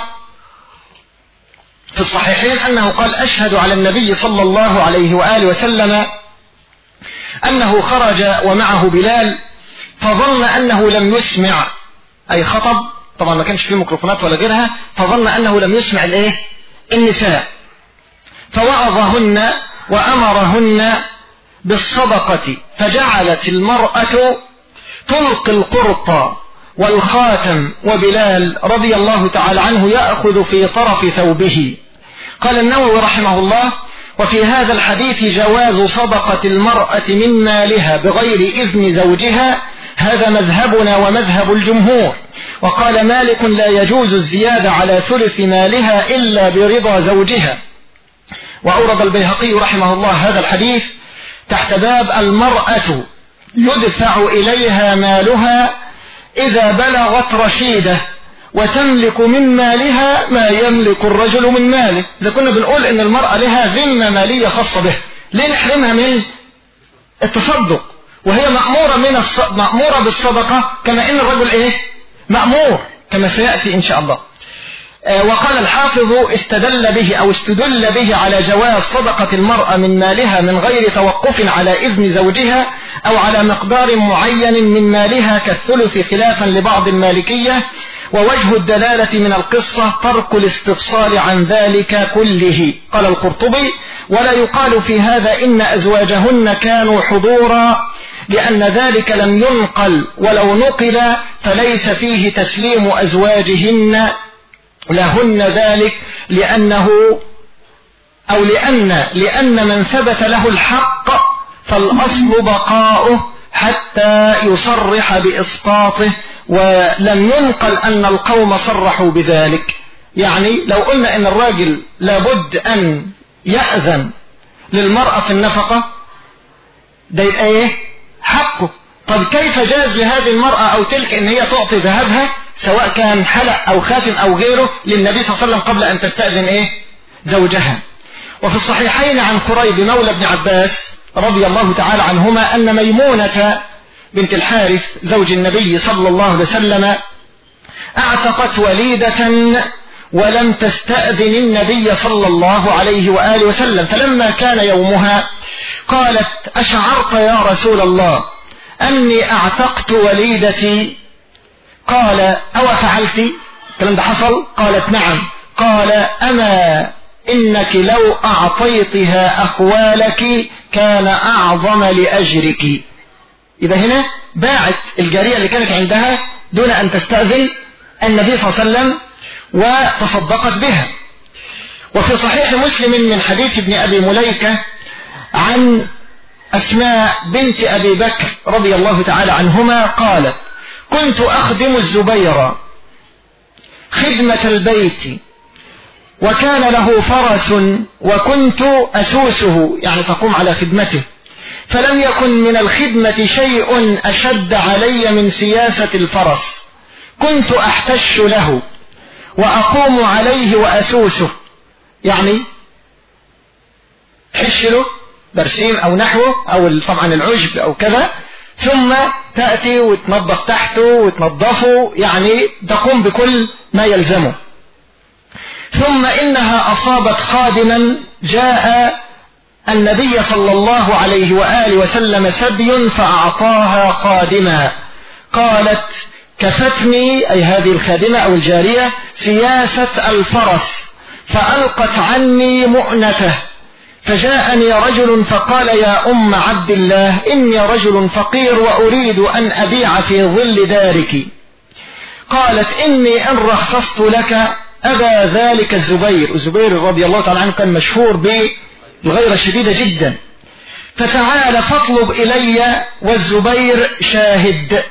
في الصحيحين أنه قال أشهد على النبي صلى الله عليه وآله وسلم أنه خرج ومعه بلال فظن أنه لم يسمع، أي خطب، طبعا ما كانش فيه ميكروفونات ولا غيرها، فظن أنه لم يسمع النساء، فوعظهن وأمرهن بالصدقة، فجعلت المرأة تلقي القرط والخاتم، وبلال رضي الله تعالى عنه يأخذ في طرف ثوبه. قال النووي رحمه الله: وفي هذا الحديث جواز صدقة المرأة من مالها بغير إذن زوجها، هذا مذهبنا ومذهب الجمهور. وقال مالك: لا يجوز الزيادة على ثلث مالها إلا برضا زوجها. وأورد البيهقي رحمه الله هذا الحديث تحت باب المرأة يدفع إليها مالها إذا بلغت رشيدة وتملك من مالها ما يملك الرجل من ماله. إذا كنا بنقول إن المرأة لها ذمة مالية خاصة به، ليه نحرمها من التصدق وهي مأمورة بالصدقة كما إن الرجل مأمور، كما سيأتي إن شاء الله. وقال الحافظ: استدل به على جواز صدقة المرأة من مالها من غير توقف على إذن زوجها أو على مقدار معين من مالها كالثلث، خلافا لبعض المالكية. ووجه الدلالة من القصة ترك الاستفصال عن ذلك كله. قال القرطبي: ولا يقال في هذا إن أزواجهن كانوا حضورا، لأن ذلك لم ينقل، ولو نقل فليس فيه تسليم أزواجهن لهن ذلك، لأن من ثبت له الحق فالأصل بقاؤه حتى يصرح بإسقاطه، ولم ينقل أن القوم صرحوا بذلك. يعني لو قلنا أن الراجل لابد أن يأذن للمرأة في النفقة، ده يبقى إيه؟ حقه. طب كيف جاز لهذه المرأة أو تلك أن هي تعطي ذهبها سواء كان حلق أو خاتم أو غيره للنبي صلى الله عليه وسلم قبل أن تستأذن إيه؟ زوجها؟ وفي الصحيحين عن قريب مولى ابن عباس رضي الله تعالى عنهما أن ميمونة بنت الحارث زوج النبي صلى الله عليه وسلم اعتقت وليدة ولم تستأذن النبي صلى الله عليه وآله وسلم، فلما كان يومها قالت: أشعرت يا رسول الله أني اعتقت وليدتي؟ قال: أو فعلت الكلام ده حصل؟ قالت: نعم. قال: أما إنك لو أعطيتها أخوالك كان أعظم لأجرك. إذا هنا باعت الجارية اللي كانت عندها دون أن تستأذن النبي صلى الله عليه وسلم وتصدقت بها. وفي صحيح مسلم من حديث ابن أبي مليكة عن أسماء بنت أبي بكر رضي الله تعالى عنهما قالت: كنت أخدم الزبير خدمة البيت، وكان له فرس وكنت أسوسه، يعني تقوم على خدمته، فلم يكن من الخدمة شيء أشد علي من سياسة الفرس، كنت أحتش له وأقوم عليه وأسوسه، يعني حش له برسيم أو نحوه أو طبعا العشب أو كذا، ثم تأتي وتنظف تحته وتنظفه، يعني تقوم بكل ما يلزمه. ثم إنها أصابت خادما جاء النبي صلى الله عليه وآله وسلم سبي فأعطاها خادما، قالت: كفتني أي هذه الخادمة أو الجارية سياسة الفرس فألقت عني مؤنته، فجاءني رجل فقال: يا أم عبد الله إني رجل فقير وأريد أن أبيع في ظل دارك. قالت: إني إن رخصت لك أبى ذلك الزبير رضي الله تعالى عنه كان مشهور بالغيرة الشديدة جدا، فتعال فاطلب إلي والزبير شاهد.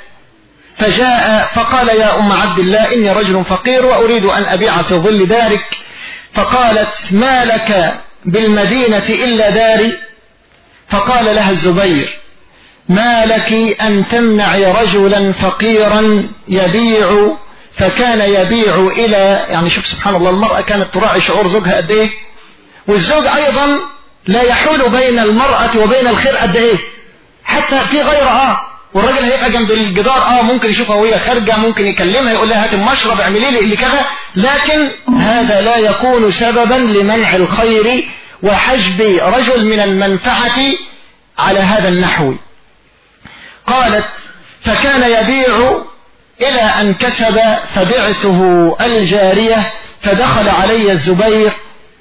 فجاء فقال: يا أم عبد الله إني رجل فقير وأريد أن أبيع في ظل دارك. فقالت: ما لك بالمدينة إلا داري؟ فقال لها الزبير: ما لك أن تمنعي رجلا فقيرا يبيع، فكان يبيع إلى، يعني شوف سبحان الله، المرأة كانت تراعي شعور زوجها قد إيه، والزوج أيضا لا يحول بين المرأة وبين الخير قد إيه، حتى في غير والراجل هيبقى جنب الجدار ممكن يشوفها وهي خارجة، ممكن يكلمها يقول لها هات المشرب اعملي لي اللي كذا، لكن هذا لا يكون سببا لمنع الخير وحجب رجل من المنفعة على هذا النحو. قالت: فكان يبيع إلى أن كسب فبعته الجارية، فدخل علي الزبير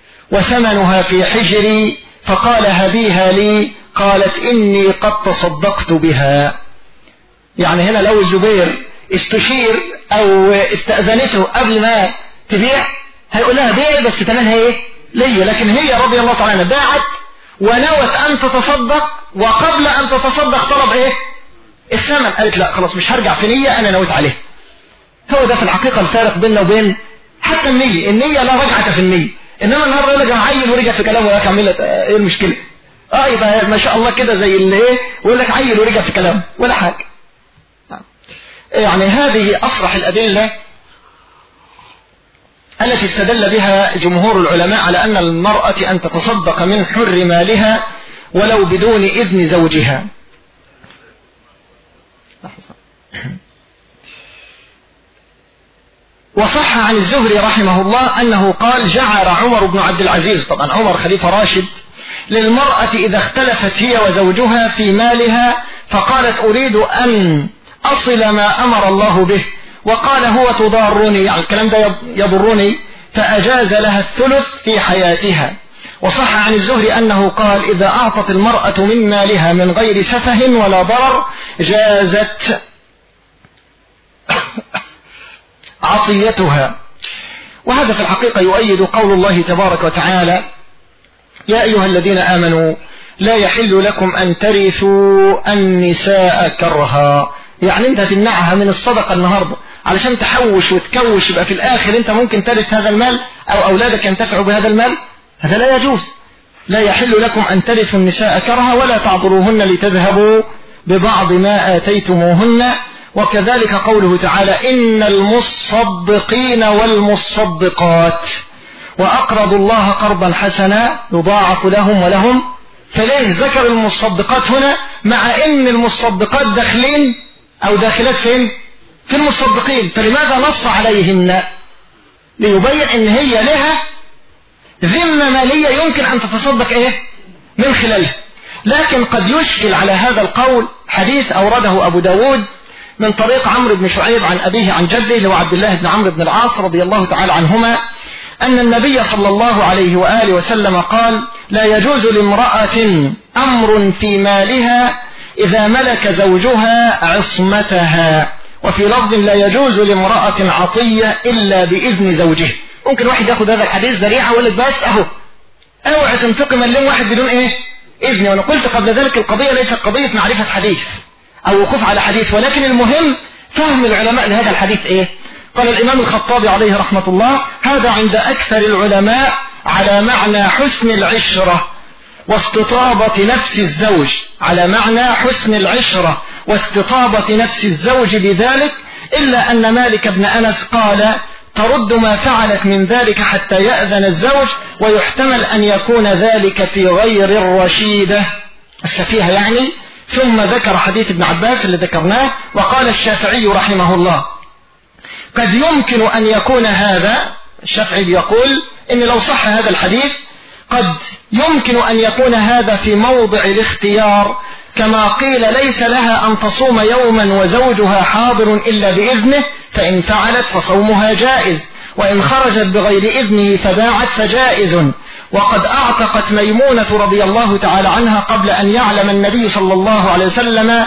وثمنها في حجري، فقال: هبيها لي. قالت: إني قد تصدقت بها. يعني هنا لو الزبير استشير أو استأذنته قبل ما تبيع هيقول لها بيعي بس ثمنها إيه لي، لكن هي رضي الله تعالى عنها باعت ونوت أن تتصدق، وقبل أن تتصدق طلب إيه الثمن، قالت لا خلاص مش هرجع في نية أنا نويت عليه. هو ده في الحقيقة الفارق بيننا وبين حتى النية لا رجعة في النية، إنما النهارده يقول لك عيل ورجع في كلامه، يا عملت إيه المشكلة؟ يبقى ما شاء الله كده زي اللي إيه ويقول لك عيل ورجع في كلامه ولا حاجة. يعني هذه أصرح الأدلة التي استدل بها جمهور العلماء على أن المرأة أن تتصدق من حر مالها ولو بدون إذن زوجها. وصح عن الزهري رحمه الله أنه قال: جعل عمر بن عبد العزيز، طبعا عمر خليفة راشد، للمرأة إذا اختلفت هي وزوجها في مالها فقالت: أريد أن أصل ما أمر الله به وقال هو تضارني، يعني الكلام ده يضرني، فأجاز لها الثلث في حياتها. وصح عن الزهري أنه قال إذا أعطت المرأة من مالها من غير سفه ولا ضرر جازت عطيتها. وهذا في الحقيقة يؤيد قول الله تبارك وتعالى يا أيها الذين آمنوا لا يحل لكم أن ترثوا النساء كرها، يعني أنت تمنعها من الصدقة النهاردة علشان تحوش وتكوش، يبقى في الآخر أنت ممكن ترث هذا المال أو أولادك ينتفعوا بهذا المال، هذا لا يجوز. لا يحل لكم أن ترثوا النساء كرها ولا تعضلوهن لتذهبوا ببعض ما آتيتموهن. وكذلك قوله تعالى إن المصدقين والمصدقات وأقرضوا الله قرضا حسنا يضاعف لهم ولهم. فليه ذكر المصدقات هنا مع ان المصدقات داخلين او داخلات فين؟ في المصدقين. فلماذا نص عليهن؟ ليبين ان هي لها ذمة مالية يمكن ان تتصدق ايه من خلالها. لكن قد يشكل على هذا القول حديث اورده ابو داود من طريق عمرو بن شعيب عن ابيه عن جده اللي هو عبد الله بن عمرو بن العاص رضي الله تعالى عنهما أن النبي صلى الله عليه وآله وسلم قال لا يجوز لامرأة أمر في مالها إذا ملك زوجها عصمتها. وفي لفظ لا يجوز لامرأة عطية إلا بإذن زوجه. ممكن واحد يأخذ هذا الحديث ذريعة ويقول بس أهو اوعى تنفق مليون واحد بدون إيه إذن. وأنا قلت قبل ذلك القضية ليست قضية معرفة حديث أو وقوف على حديث، ولكن المهم فهم العلماء لهذا الحديث إيه. قال الإمام الخطابي عليه رحمة الله هذا عند أكثر العلماء على معنى حسن العشرة واستطابة نفس الزوج، على معنى حسن العشرة واستطابة نفس الزوج بذلك، إلا أن مالك بن أنس قال ترد ما فعلت من ذلك حتى يأذن الزوج، ويحتمل أن يكون ذلك في غير الرشيدة السفيهة يعني. ثم ذكر حديث ابن عباس اللي ذكرناه. وقال الشافعي رحمه الله قد يمكن أن يكون هذا، الشافعي يقول إن لو صح هذا الحديث قد يمكن أن يكون هذا في موضع الاختيار، كما قيل ليس لها أن تصوم يوما وزوجها حاضر إلا بإذنه، فإن فعلت فصومها جائز، وإن خرجت بغير إذنه فباعت فجائز. وقد أعتقت ميمونة رضي الله تعالى عنها قبل أن يعلم النبي صلى الله عليه وسلم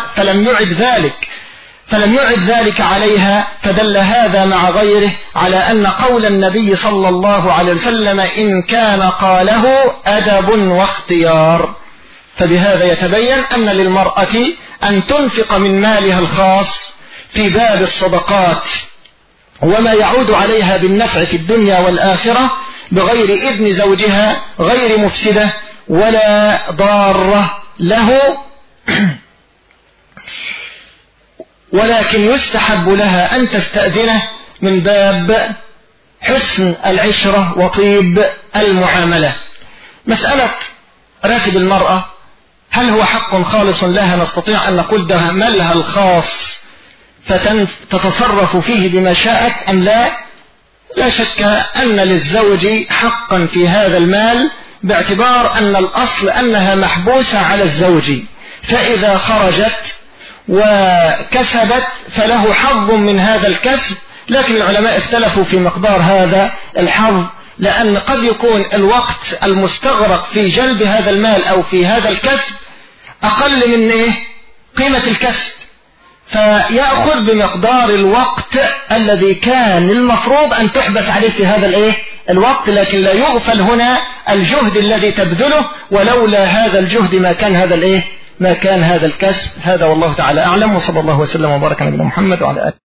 فلم يعد ذلك عليها، فدل هذا مع غيره على أن قول النبي صلى الله عليه وسلم إن كان قاله أدب واختيار. فبهذا يتبين أن للمرأة أن تنفق من مالها الخاص في باب الصدقات وما يعود عليها بالنفع في الدنيا والآخرة بغير إذن زوجها، غير مفسدة ولا ضارة له، ولكن يستحب لها أن تستأذنه من باب حسن العشرة وطيب المعاملة. مسألة راتب المرأة هل هو حق خالص لها نستطيع أن نقول ده مالها الخاص فتتصرف فيه بما شاءت أم لا؟ لا شك أن للزوج حقا في هذا المال، باعتبار أن الأصل أنها محبوسة على الزوج، فإذا خرجت وكسبت فله حظ من هذا الكسب. لكن العلماء اختلفوا في مقدار هذا الحظ، لأن قد يكون الوقت المستغرق في جلب هذا المال أو في هذا الكسب أقل من قيمة الكسب، فيأخذ بمقدار الوقت الذي كان المفروض أن تحبس عليه في هذا الوقت، لكن لا يغفل هنا الجهد الذي تبذله، ولولا هذا الجهد ما كان هذا الكسب. هذا والله تعالى أعلم، وصلى الله وسلم وبارك على نبينا محمد وعلى آله.